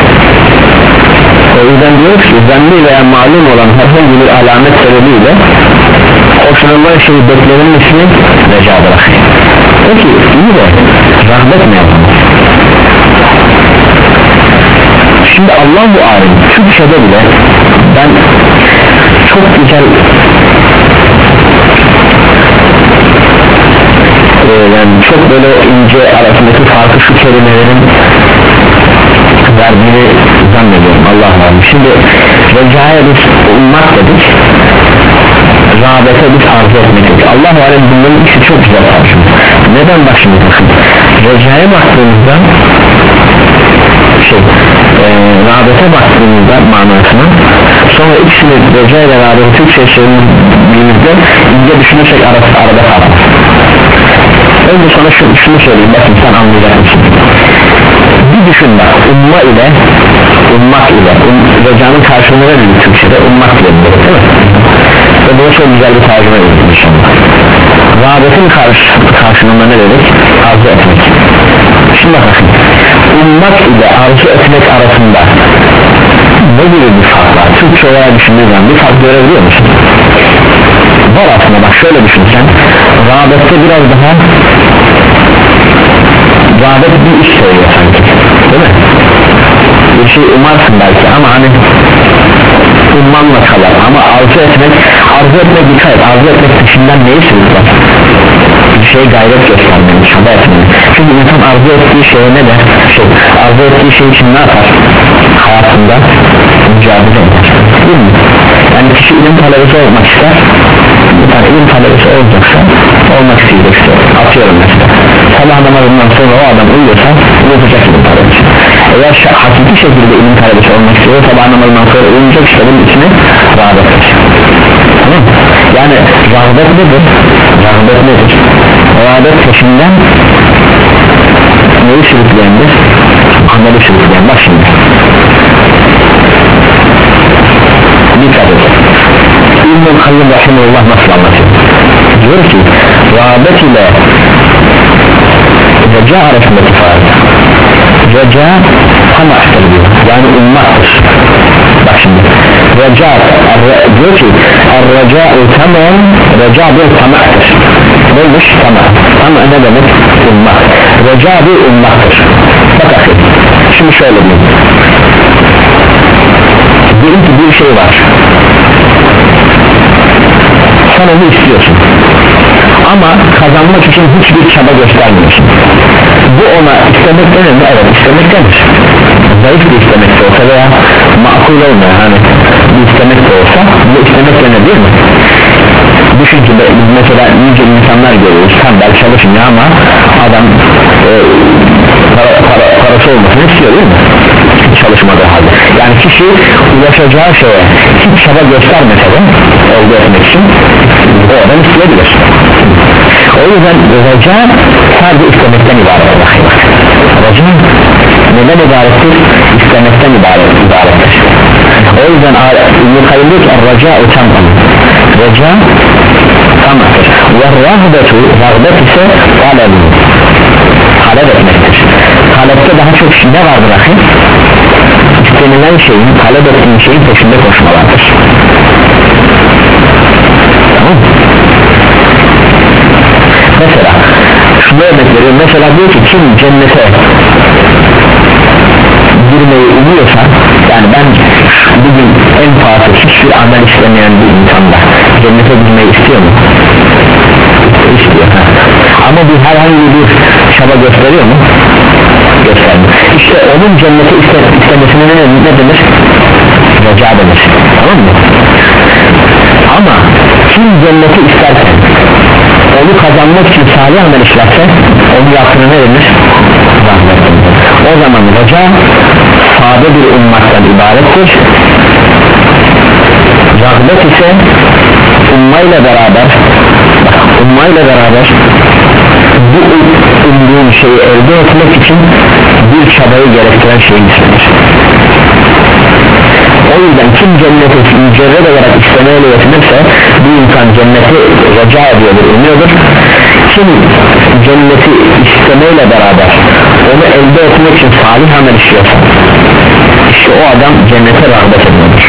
O yüzden diyoruz ki zanni veya malum olan herhangi bir alamet sebebiyle hoşlanılan şeyi beklemenin ismi recadır. Peki iyi de rahmet ne yapalım? Şimdi Allah-u Alem Türkçe'de bile ben çok güzel e, yani çok böyle ince arasındaki farkı şu kelimelerin verdiğini zannediyorum Allah-u Alem. Şimdi recaya biz ummak dedik, rağbete biz arzu etmek dedik. Allah-u Alem bunların ikisi çok güzel tartışıyor. Neden bak şimdi bakın, recaya baktığımızda şey e, rağbete baktığımızda manasına, sonra ikisini reca ile rağbeti Türkçe söylediğimizde ince düşünürsek arası arada kalır. Önce sana şunu, şunu söyleyeyim, bakın sen anlayacak mısın? Bir düşün bak, umma ile ummak ile um, recanın karşılığını verir Türkçe'de ummak ile değil mi? Ve bu çok güzel bir tercüme edildi inşallah. Rağbetin karşı, karşılığında ne dedik? Arzu etmek. Şimdi bakın, ummak ile arzu etmek arasında ne gibi bir fark var? Türkçe olarak düşündüğün zaman bir fark görebiliyor musun? Var aslında, bak şöyle düşünsen, rağbette biraz daha rağbet bir iş söylüyor sanki, değil mi? Bir şey umarsın belki ama hani ummanla kalır, ama arzu etmek, arzu etmek dikkat et, arzu etmek dışından neyi sürükler? Bir şeye gayret göstermeyi, çaba etmeyi. Çünkü insan arzu ettiği şeye ne der? Şey, arzu ettiği şey için ne yapar? Hayatında mücadele eder, değil mi? Yani kişi ilim talebesi olmak ister, bir tane ilim talebesi olacaksa olmak isteyecekse, atıyorum mesela sabah namazından sonra o adam uyuyorsa uyuyacak ilim talebesi. Eğer hakiki şekilde ilim talebesi olmak istiyor, sabah namazından sonra uyuyacak, işte bunun içine rağbet et. Tamam. Yani rağbet nedir? Rağbet nedir? Rağbet peşinden neyi sürükleyendir? Ameli sürükleyen. Bak şimdi dikkat et, İbn-i Kayyum Rahimullah nasıl anlatıyor? Diyor ki rağbet ile reca arasındaki fark, reca tamahtır diyor, yani ummaktır. Bak şimdi reca diyor ki er-reca'u tamam, reca bir tamahtır. Neymiş tamam? Tamam ne demek? Ummak. Reca bir ummaktır. Bak akıl, şimdi şöyle diyeyim, diyelim ki bir şey var, sen onu istiyorsun ama kazanmak için hiçbir çaba göstermiyorsun. Bu ona istemek denir mi? Evet, istemek denir. Zayıf bir istemek de olsa veya makul olmayan hani bir istemek de olsa bu istemek denir, değil mi? Düşün ki biz mesela nice insanlar görüyoruz, tembel çalışmıyor ama adam e, para, para, parası olmasını istiyor, değil mi? Çalışmadığı halde, yani kişi ulaşacağı şeye hiç çaba göstermese de elde etmek için o adam isteyebilir. O yüzden reca sadece istemekten ibaret. Reca neden ibarettir? İstemekten ibaret, ibarettir. O yüzden İbn-i Kayyum diyor ki reca utanmam, reca tamahtır ve rahbetu, rahbet ise talebi, talep etmektir. Talepte daha çok ne vardır akıl? İstenilen şeyin, talep ettiğin şeyin peşinde koşmalardır. Tamam. Mesela şunu örnek veriyorum, mesela diyor ki kim cennete girmeyi umuyorsa, yani ben bugün en fazla hiçbir amel istemeyen bir insanda cennete girmeyi istiyor mu? İstiyor. Ama bir herhangi bir çaba gösteriyor mu? Göstermiyor. İşte onun cenneti iste, istemesine ne, ne denir? Reca denir. Tamam mı? Ama kim cenneti isterken onu kazanmak için salih amel işlerse onu yaptığına ne denir? Rahmet denir. O zaman reca sade bir ummaktan ibarettir. Rahmet ise ummayla beraber ummayla beraber bu umduğun şeyi elde etmek için bir çabayı gerektiren şeyin istenir. O yüzden kim cenneti mücerred olarak istemeyle yetinirse bir insan cenneti reca ediyordur, kazanıyordur. Kim cenneti istemeyle beraber onu elde etmek için salih amel işliyorsa işte o adam cennete rağbet ediyordur.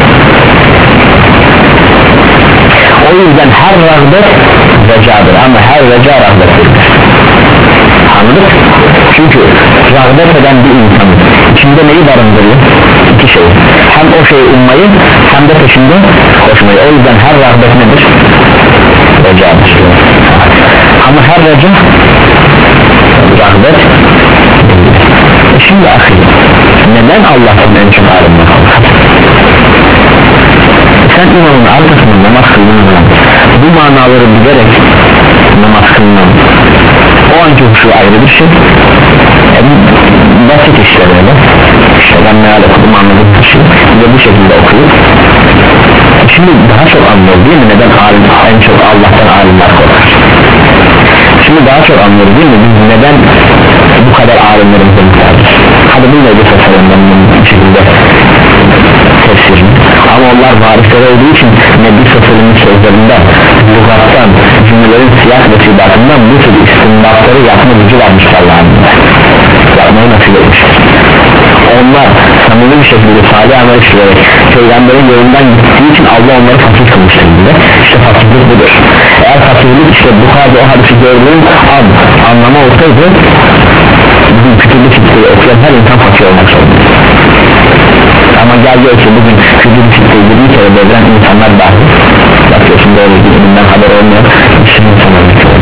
O yüzden her rağbet recadır ama her reca rağbet değildir. Anladık? Çünkü rağbet eden bir insanın içinde neyi barındırıyor? İki şey. Hem o şeyi ummayı hem de peşinde koşmayı. O yüzden her rağbet nedir? Recadır. Ama her reca rağbet. E şimdi ahi, neden Allah'tan en çok alimler korkar? Sen imamın arkasında namaz kıldığında bu manaları bilerek namaz kılman o anki huşu ayrı bir şey. Yani basit işte böyle işte ben meal okudum anladım bir şey ve bu şekilde okuyup şimdi daha çok anlıyor değil mi neden alim, en çok Allah'tan alimler korkar? Şimdi daha çok anlıyor değil mi biz neden bu kadar alimlerimize muhtacız? Hadi bu nedir tasarımdan bir şekilde tefsirini ama onlar varisleri olduğu için Nebi Sassal'ın sözlerinde lügattan cümlelerin siyah ve sibatından bu tür istinbatları yapma gücü vermişler Allah'ın yapmayı nasip etmişler. Onlar samimi bir şekilde salih amel işleyerek peygamberin yolundan gittiği için Allah onları fakir kılmıştır bile. İşte fakirlik budur. Eğer fakirlik işte bu kadar o hadisi gördüğün an anlama olsaydı bugün kütüllü kitleyi okuyan her insan fakir olmak zorunda. Ama gel gel ki bugün kütüllü kitleyi yirmi kere devren insanlar dahi bakıyorsun böyle bir elinden haber olmuyor isim insanlar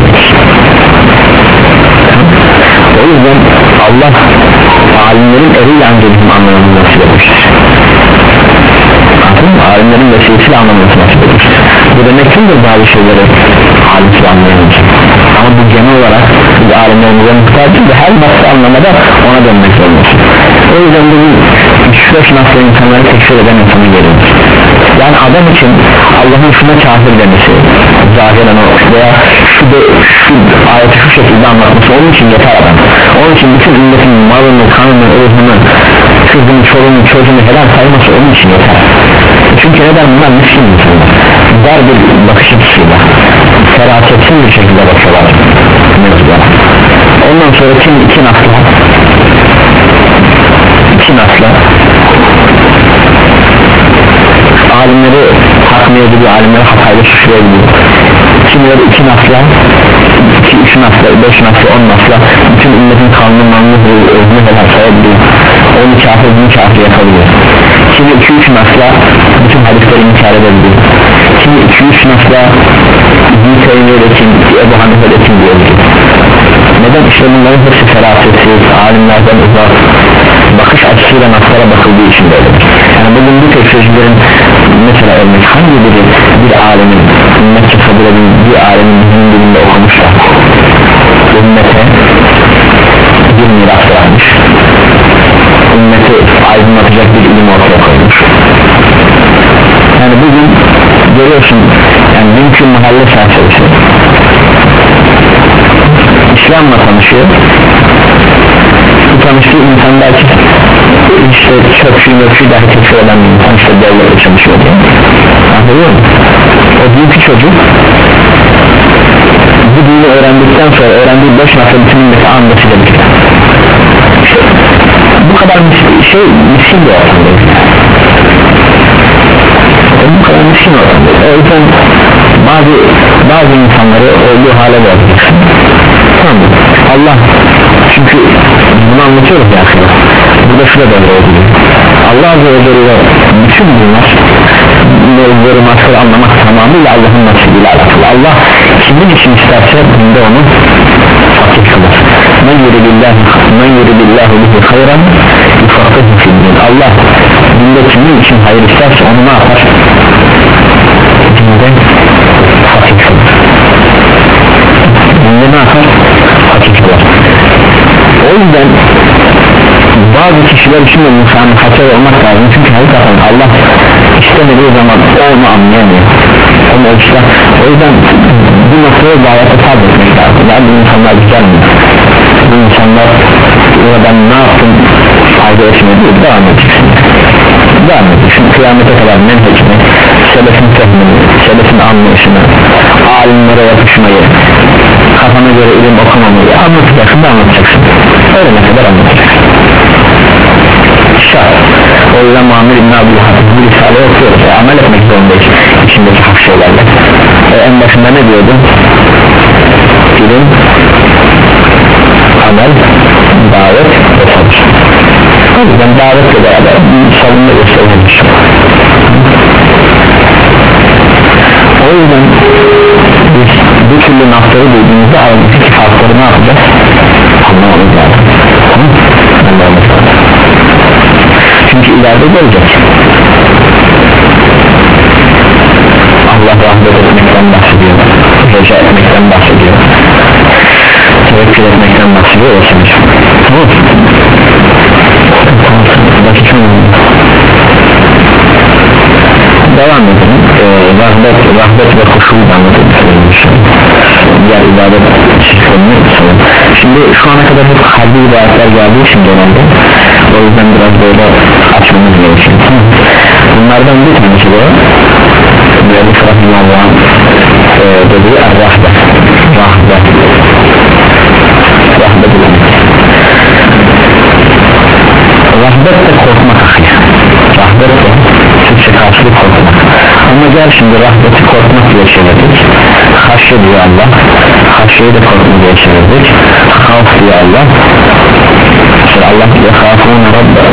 o yüzden Allah alimlerin eriyle ancak bizim anlamını nasip etmiştir. Anladın mı? Alimlerin vesilesiyle anlamını nasip etmiştir. Bu demek kimdir bazı şeyleri alimsiz anlayamayacak ama bu genel olarak biz alimlerimize muhtacız ve her nasıl anlamada ona dönmek zorundasın. O yüzden bu üç beş nasıl insanları tekfir eden insanı görüyoruz. Yani adam için Allah'ın şuna kafir demesi zahiren o veya şu, de, şu ayeti şu şekilde anlatması onun için yeter adam. Onun için bütün ümmetin malını, kanını, ırzını, kızını, çoluğunu, çocuğunu helal sayması onun için yeter. Çünkü neden bunlar miskin insanlar dar bir bakış açısıyla ferasetli bir şekilde bakıyorlar mevzulara. Ondan sonra kim iki nasla iki nasla alimleri hak mevzudu, alimleri hatayla suçlayabiliyor. Kimileri iki nasla iki, üç nasla, beş nasla, on nasla bütün ümmetin kanunu, manlı, özünü helal sayabiliyor. Onu kafir, bunu kafir yapabiliyor. Kimi iki üç nasla bütün hadisleri inkar edebiliyor. Kimi iki üç nasla İbn-i Teymiye'dekin, Ebu Hanife'dekin diyebiliyor. Neden? İşte bunların hepsi ferasetsiz, alimlerden uzak bakış açısıyla naslara bakıldığı için böyledir. Yani bugün bu tekfircilerin mesela örnek hangi biri bir alemin ümmetçe kabul edin bir alemin bizim dilinde okumuşlar ümmete bir miras vermiş ümmeti aydınlatacak bir ilim ortaya koymuş. Yani bugün görüyorsun yani mümkün mahalle çerçevesi İslam'la tanışıyor bu tanıştığı insan belki işte çöpçü mörçü dahi tekfir eden bir insan işte devlette çalışıyor diye anlıyor musun? O büyük çocuk bu dini öğrendikten sonra öğrendiği beş nasıl bütün ümmeti anlatıcı bir işte, bu kadar şey miskin bir ortamdayız bu kadar miskin ortamdayız o yüzden bazı bazı insanları olduğu hale bırakacaksın tamam mı? Allah çünkü bunu anlatıyoruz ya burada şurada böyle oluyor Allah Azze ve Celle bütün bunlar mevzuları nasıl anlamak tamamıyla Allah'ın nasibiyle alakalı Allah kimin için isterse bunda onu fakir kılar men yuridillahu men yuridillahu bihi hayran yufakkıhu fiddin Allah bunda kimin için hayır isterse onu ne yapar dinde fakir kılar dinde ne yapar fakir kılar o yüzden bazı kişiler için de musamahate olmak lazım çünkü hakikaten Allah istemediği zaman o onu anlayamıyor onu ölçüde o yüzden bu noktaya gayete sabretmek lazım yani bu insanlar gelmiyor bu insanlar ya ben ne yaptım fayda etmedi devam edeceksin devam edeceksin kıyamete kadar menhecini selefin fehmini selefin anlayışını alimlere yapışmayı kafana göre ilim okumamayı anlatacaksın da anlatacaksın, öyle ne kadar anlatacaksın şart. O yüzden Muhammed İbn Abdülhamid bu risaleyi okuyoruz, e, amel etmek zorundayız içindeki hak şeylerle. e, en başında ne diyordu? İlim, amel, davet ve sabır. O yüzden davetle beraber sabırla gösterilmiş. O yüzden biz bu türlü nafları duyduğumuzda aradaki farkları ne yapacağız? Anlamamız lazım. Anlamamız lazım. Çünkü ileride gelecek. Allah rahmet etmekten bahsediyor, reca etmekten bahsediyor, tevekkül etmekten bahsediyor. Tamam. Devam edelim. Ee, rahmet, rahmet ve huşuyu anlatabiliriz. Diğer ibadet sistemini sorun. Şimdi şu ana kadar hep kalbi ibadetler geldiği için genelde, o yüzden biraz böyle açmamız gerekiyor. Bunlardan bir tanesi de müellif rahimahullah'ın e, dediği er-rahbe, rahbe, rahbe demek. Rahbet de korkmak akıyı. Rahbet de Türkçe karşılık korkmak. Ama gel şimdi rahbeti korkmak diye çevirdik. Haşye diyor Allah, haşyeyi de korkmak diye çevirdik. Havf diyor Allah. İşte Allah diyor khafûne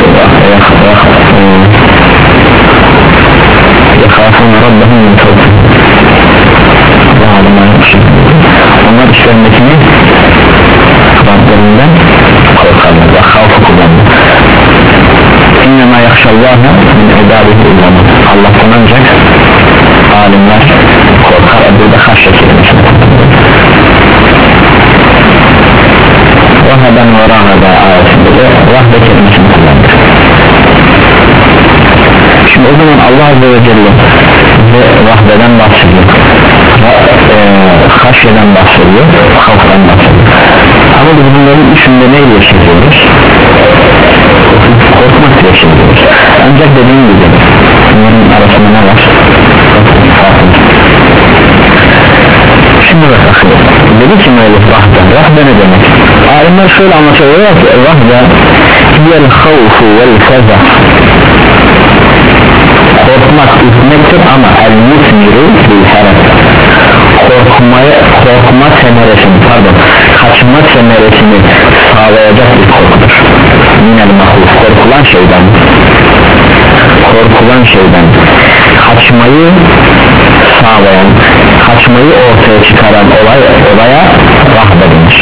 yakhafûne rabbahum min fawqihim. Allah adına yapmışım. Onlar işlerindekini Rablerinden korkarlar ve havfu kullanır. İnnemâ yakşallâhe min ibâdihi ullemâ. Allah'tan ancak alimler korkar. Burada haşye kelimesini Rahaben ve rahada ayetinde de rahbe kelimesini kullanır. Şimdi o zaman Allah Azze ve Celle ve rahbeden bahsediyor, e, haşyeden bahsediyor, havftan bahsediyor. Ama biz bunların üçünde neyle yaşıyoruz? Korkmak diye yaşıyoruz. Ancak dediğim gibi bunların arasında ne var? Şimdi bak, dedi ki müellif rahbe, rahbe ne demek? Alimler şöyle anlatıyorlar ki rahbe hiyel havfu vel fezah, korkmak ürkmektir ama el-musmiru bil-harab, korkmaya, korkma semeresini, pardon kaçma semeresini sağlayacak bir korkudur. Minel mahuf, korkulan şeyden korkulan şeyden kaçmayı sağlayan, kaçmayı ortaya çıkaran olay, olaya rahbe denir.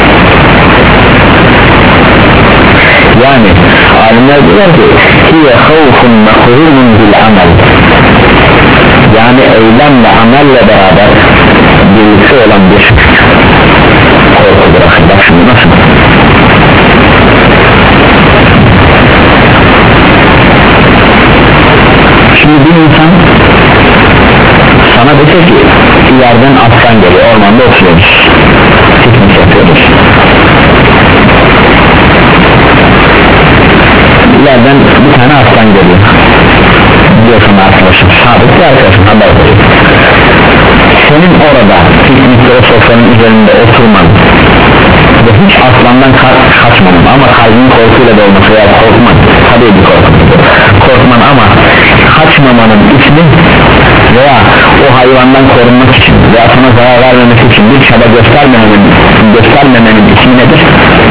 Yani alimler diyorlar ki hiye havfun mekurunun bil amel, yani eylemle amelle beraber birlikte olan bir korkudur. Bak şimdi nasıl? Şimdi bir insan sana dese ki ileriden aslan geliyor, ormanda oturuyoruz, piknik yapıyoruz, ileriden bir tane aslan geliyor diyorsun arkadaşım, sabit bir arkadaşım haber veriyor. Senin orada piknikte o sofranın üzerinde oturman ve hiç aslandan ka- kaçmaman ama kalbin korkuyla dolması veya korkman, tabii bir korkman korkman ama kaçmamanın ismi veya o hayvandan korunmak için veya sana zarar vermemesi için bir çaba göstermemenin, göstermemenin ismi nedir?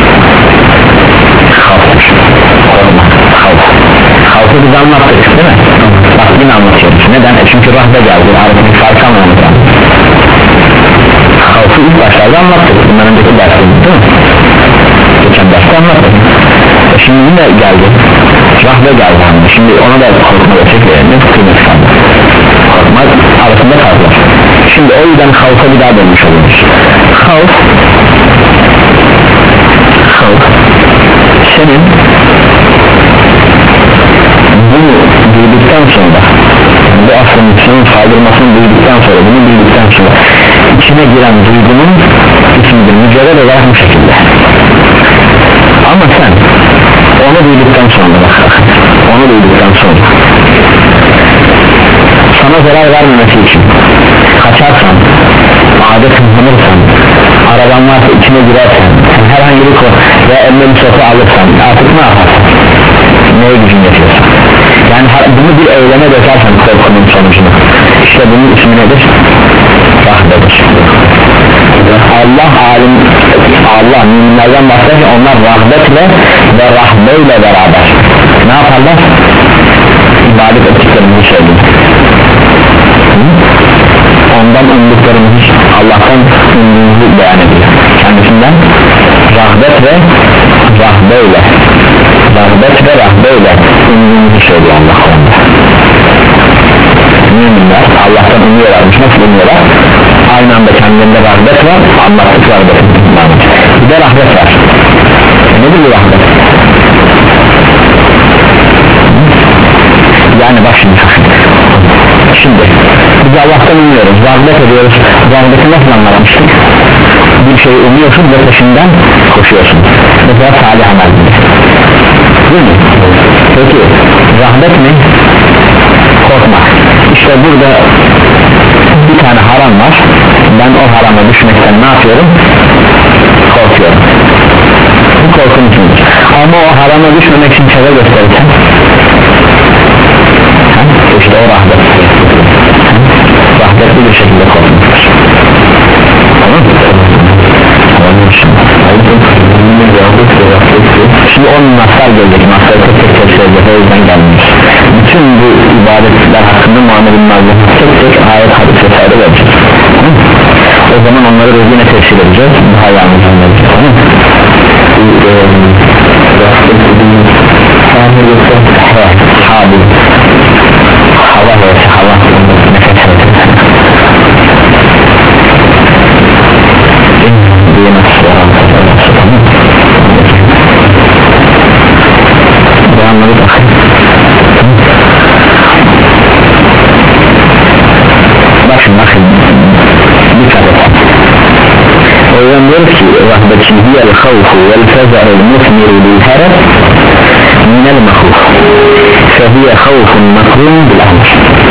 Havftır. Korkma, havf. Havfı biz anlattık değil mi? Bak yine anlatıyoruz. Neden? E çünkü rahbe geldi, arasındaki farkı anlamak lazım. Havfı ilk başlarda anlattık, bundan önceki dersimiz değil mi? Geçen derste anlattık. E şimdi yine geldi, rahbe geldi anlamak. Şimdi ona da korkma desek ne kıymet kaldı? Korkma arasında kaldı. Şimdi o yüzden havfa bir daha dönmüş oluyoruz. Havf Havf senin bunu duyduktan sonra, bu aslında senin saldırmasını duyduktan sonra, bunu duyduktan sonra içine giren duygunun ismidir, mücadele olarak bu şekilde. Ama sen onu duyduktan sonra bak, onu duyduktan sonra sana zarar vermemesi için kaçarsan, adet hızlanırsan, araban rahmeti alırsan artık ne yaparsın, neye gücün yetiyorsa, yani bunu bir eyleme dökersen korkunun sonucunu, işte bunun ismi nedir? Rahbedir. Allah alim, Allah müminlerden bahsederken onlar rahbetle ve rahbeyle beraber ne yaparlar? İbadet ettiklerini söylüyor. Ondan umduklarımız, Allah'tan umduğumuzu beyan ediyor. Kendisinden rahbet ve rahbeyle rahbet ve rahbeyle umduğumuzu söylüyor Allah onda. Müminler Allah'tan umuyorlarmış. Nasıl umuyorlar? Aynı anda kendilerinde rahbet var, anlattık rahbet, bir de rahbet var. Nedir bu rahbet? Yani bak şimdi şimdi biz Allah'tan umuyoruz, rahbet ediyoruz. Rahbeti nasıl anlamıştık? Bir şeyi umuyorsun ve peşinden koşuyorsun. Mesela salih amel değil mi? Peki rahbet ne? Korkmak. İşte burada bir tane haram var, ben o harama düşmekten ne yapıyorum? Korkuyorum. Bu korkum içindir. Ama o harama düşmemek için çaba gösterirsen, işte o rahbet, rahbetli bir şekilde korkmuştur. Tamam mı? Şimdi onun naslar gelecek, naslar tek tek tek gelecek, o yüzden gelmiş. Bütün bu ibadetler hakkında muamele bilmezler, tek tek ayet hadis vesaire verecek. O zaman onları yine tefsir edeceğiz, daha iyi anlayacağız. Tamam mı? Habil hava verse hava nefes verse bakın bakın dikkat et. O yüzden diyoruz ki rahbeti hiyel havfu vel feza'el musmiru bil harab minel mahuf fehiye havfun makrun bil amr.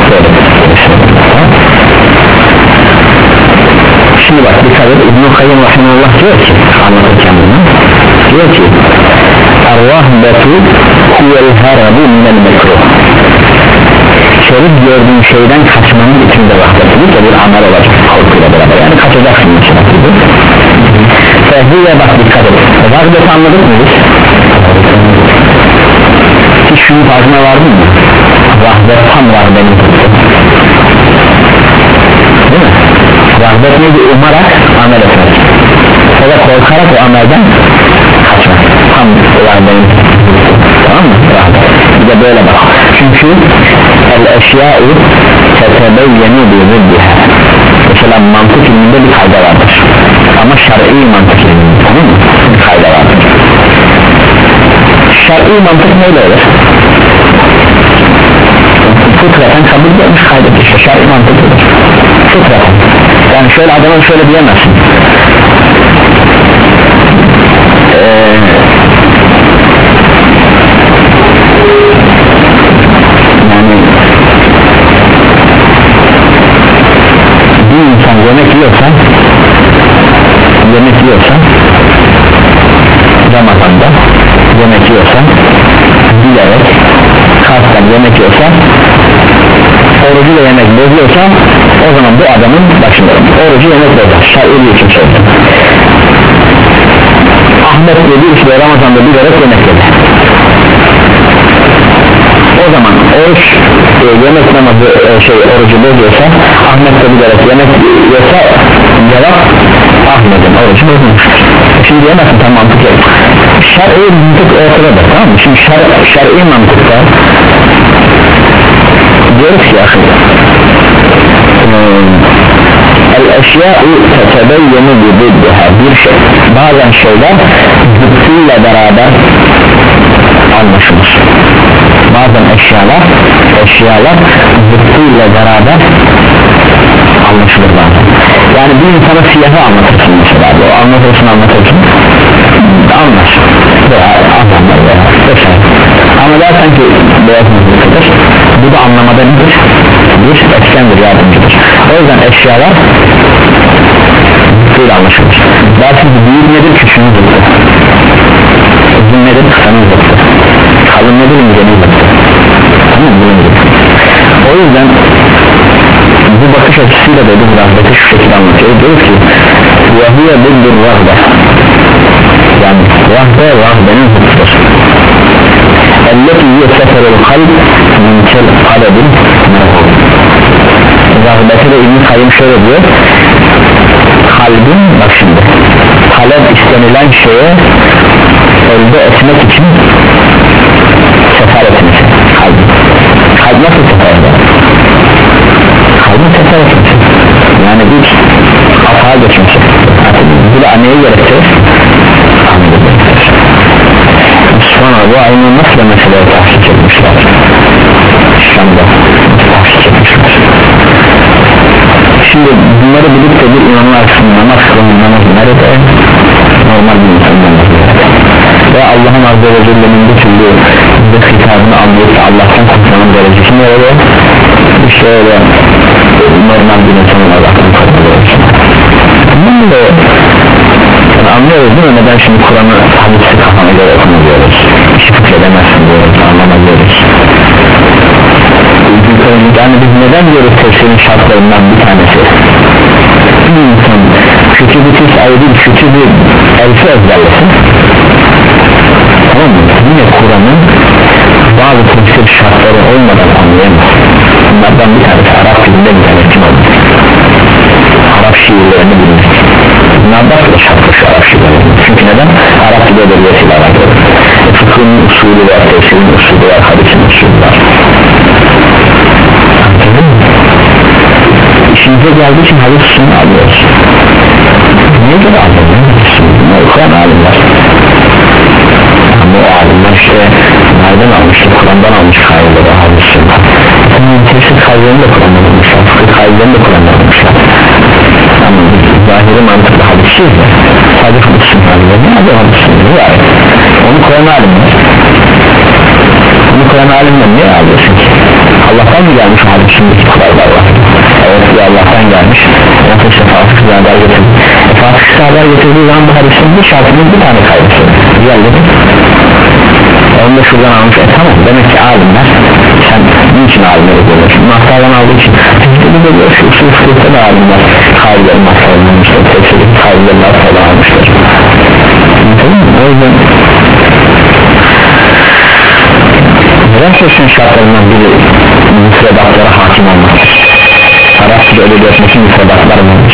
Şimdi bak dikkat et, İbn-i Kayyum rahimahullah diyor ki, anlatırken bunu diyor ki er-rahbetu hiyel harabu minel mekruh, şerif gördüğün şeyden kaçmanın içinde rahbetlik bir amel olacak korkuyla beraber, yani kaçacaksın içine gibi. Fehiye bak dikkat et, rahbeti anladık mı biz? Hiç şunun farkına vardın mı? Rahbet tam rahbetin değil mi? Rahbet neydi? Umarak amel etmek ya da korkarak o amelden kaçmak, tam rahbetin, tamam mı? Rahbet bir de böyle bak, çünkü el-eşya'u tetebeyyeni bi-ziddiha, mesela mantık ilminde bir kayda vardır ama şer'i mantık ilminde, tamam mı? Bir kayda vardır. Şer'i mantık neyle olur? Fıtraten kabul görmüş kaydet, işte şer'i mantık olur. Fıtraten, yani şöyle adama şöyle diyemezsin. Ee, yani bir insan yemek yiyorsa yemek yiyorsa Ramazan'da yemek yiyorsa bilerek kalktan yemek yiyorsa orucu da yemek bozuyorsa o zaman bu adamın başında orucu yemek bozar, şer'i için söylüyor. Ahmet yedi işte Ramazan'da bilerek yemek yedi, o zaman oruç e, yemek namazı e, şey orucu bozuyorsa, Ahmet de bilerek yemek yiyorsa cevap Ahmet'in orucu bozulmuştur. Şimdi diyemezsin tam mantık yok, şer'i mantık ortadadır, tamam mı? Şimdi şer, şer'i mantıkta diyoruz ki akıl el-eşya'u tetebeyyenu bi-ziddiha, bir şey, bazen şeyler zıttıyla beraber anlaşılır, bazen eşyalar eşyalar zıttıyla beraber anlaşılır bazen. Yani bir insana siyahı anlatırsın mesela, o anlatırsın anlatırsın anlar veya anlamlar veya vesaire, ama dersen ki beyaz mızıklıdır, bu da anlamada nedir? Bir etkendir, yardımcıdır. O yüzden eşyalar zıttıyla anlaşılır. Dersin ki büyük nedir, küçüğün zıttı, uzun nedir? Kısanın zıttı. Kalın nedir? İncenin zıttı. Tamam mı? O yüzden bu bakış açısıyla da biz rahmeti şu şekilde anlatıyoruz. Diyoruz ki وَهِيَ بِدُّ الرَّهْبَ yani rahbe rahbenin zıttıdır. اَلَّتِي يَسَفَرُ الْقَلْبِ مِنْ كَلْقَلَبٍ rahbeti de İbn-i Kayyım şöyle diyor, kalbin bak şimdi talep istenilen şeye elde etmek için sefer etmesi. Kalb, kalb nasıl sefer eder? Kalbin sefer etmesi yani bir hata geçmesi. Bu da anneye gerektirir. Sonra bu aynı nasıl meseleyi tahsis etmişler İslam'da tahsis etmişler. Şimdi bunları bilip de bir imamlar açısından namaz kılın namaz nerede? Normal bir insanın ve Allah'ın Azze ve Celle'nin bir türlü bir hitabını anlayıp da Allah'tan kurtulmanın derecesi nerede? İşte öyle normal bir insanın Allah'tan kurtulması. Bunu da yani anlıyoruz değil mi? Neden şimdi Kur'an'ı hadisi kafana göre okumuluyoruz? İşi fikredemezsin diyoruz, anlamıyoruz. Yani biz neden diyoruz tefsirin şartlarından bir tanesi? Bir insan kötü bir tis ayı kötü bir elfi ezberlesin. Tamam mı? Yine Kur'an'ın bazı tefsir şartları olmadan anlayamaz. Bunlardan bir tanesi Arap dilinde bir tanesi olmuş. Arap şiirlerini bilmek. Bunlardan da şartlı şu Arap şiirlerini. Çünkü neden? Arap dili bölgesiyle alakalı. E, fıkhın usulü var, tefsirin usulü var, hadisin usulü var. İşimize geldiği için hadis usulünü alıyoruz. Niye göre alıyoruz? Ne okuyan alimler? Ama o alimler işte nereden almıştır? Kur'an'dan almış kayıtları hadis usulünü. Tefsir kayıtlarını da Kur'an'dan almışlar, fıkıh kayıtlarını da Kur'an'dan almışlar. Ama zahiri mantıklı hadisiz de sadece hadisini kayıtlarını adı hadisini var. Onu koyan alimler. Onu koyan alimler niye alıyorsun ki? Allah'tan mı gelmiş o hadisindeki kurallar var? Evet bir Allah'tan gelmiş. Nasıl işte Fatih size haber getirdi. E, Fatih size haber getirdiği zaman bu hadisin bir şartının bir tane kaydısı. Diğerleri onu da şuradan almış. E tamam demek ki alimler sen niçin alimleri görüyorsun? Mahtardan aldığı için tefsiri de diyor şu usul fıkıhta da alimler kaydıları mahtardan almışlar. Tefsiri kaydıları mahtardan almışlar. O yüzden neden tefsirin şartlarından biri müfredatlara hakim olmalıdır? Arap dili ödeyatması müfredatlar varmış.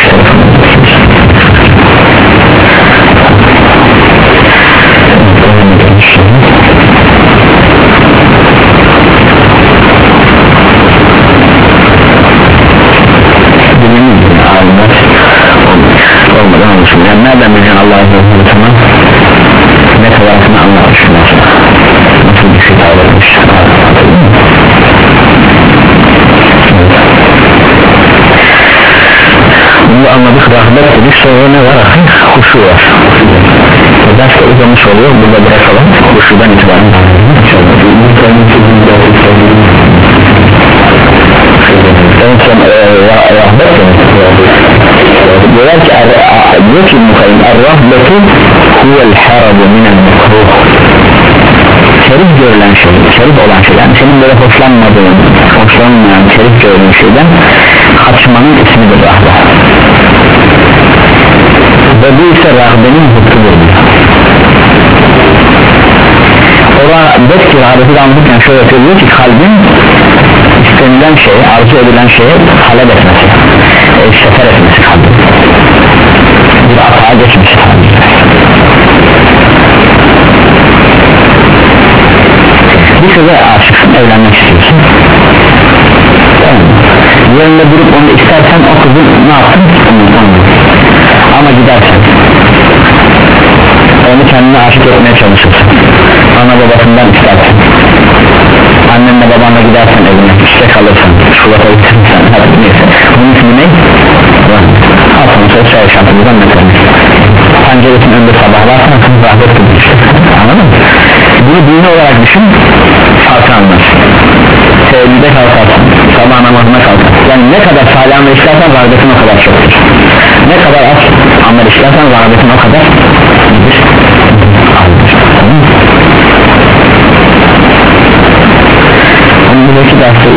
Olmadan olmuşum yani nereden bileceksin Allah'ın izniyle tamam ne kadarını anlatmış nasıl bir şey davranmış bunu anladık rahmet dedik sonra ne var huşu var ders de uzamış oluyor burada bırakalım huşudan itibaren en son rahmet diyorlar ki diyor ki mukayyim er-rahmetu huvel harabu minel mekruh şerif görülen şey şerif olan şey yani senin böyle hoşlanmadığın hoşlanmayan şerif görülen şeyden kaçmanın ismidir rahbe ve bu ise rahbenin zıttıdır o rahbet ki rahbeti anlatırken şöyle söylüyor ki kalbin istenilen şeye arzu edilen şeye talep etmesi e, sefer etmesi kalbin bir hata geçmesi bir kıza aşıksın evlenmek istiyorsun yerinde durup onu istersen o kızı ne yaptın? Ama gidersen onu kendine aşık etmeye çalışırsın ana babasından istersen annenle babanla gidersen evine işte kalırsan şurada oturursan hadi neyse bunun ismi ne? Aslında sosyal yaşantımızdan mesela penceresinin önünde sabahlarsan kız rahmet kılmış anladın mı? Bunu dini olarak düşün farkı anlarsın sevgide kalkarsın sabah namazına kalkarsın yani ne kadar salih amel istersen rahmetin o kadar çoktur ne kadar az amel istersen rahmetin o kadar gidir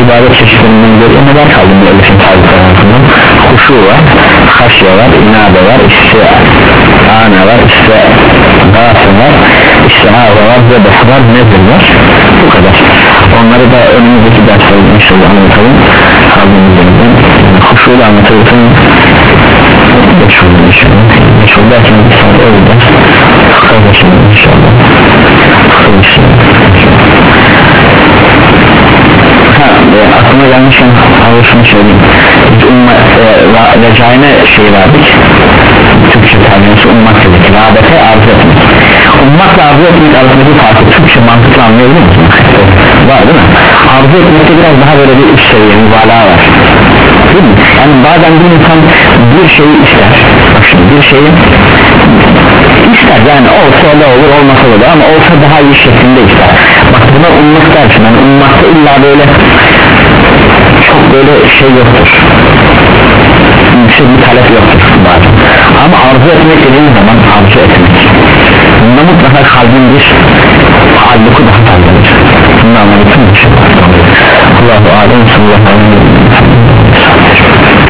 ibadet çeşitlerinden biri neler kaldı müellifin tariflerinden? Huşu var, haşya var, inade var, istiana var, istigâse var, istihâze var, zebeh var, nezir var. Bu kadar. Onları da önümüzdeki derslerde inşallah anlatalım. Kaldığımız yerden huşuyla anlatırken geçiyoruz inşallah. Geçiyoruz derken bir sonra öyle kardeşim inşallah. Kardeşim ha e, aklıma gelmişken şunu söyleyeyim. Biz umma e, recaine şey verdik. Türkçe tercümesi ummak dedik. Rağbete arzu etmek. Ummakla arzu etmek arasındaki farkı Türkçe mantıklı anlayabilir musun? Var değil mi? Arzu etmekte biraz daha böyle bir üst seviye mübalağa var. Değil mi? Yani bazen bir insan bir şeyi ister. Bak şimdi bir şeyi ister yani olsa da olur olmasa da ama olsa daha iyi şeklinde ister. Bak buna ummak dersin. Yani ummakta illa böyle çok böyle şey yoktur. Yüksek bir talep yoktur bazen. Ama arzu etmek dediğin zaman arzu etmek. Bunda mutlaka kalbin bir halbuki daha fazladır. Bunu anlattım mı? Allahu alem sallallahu aleyhi ve sellem.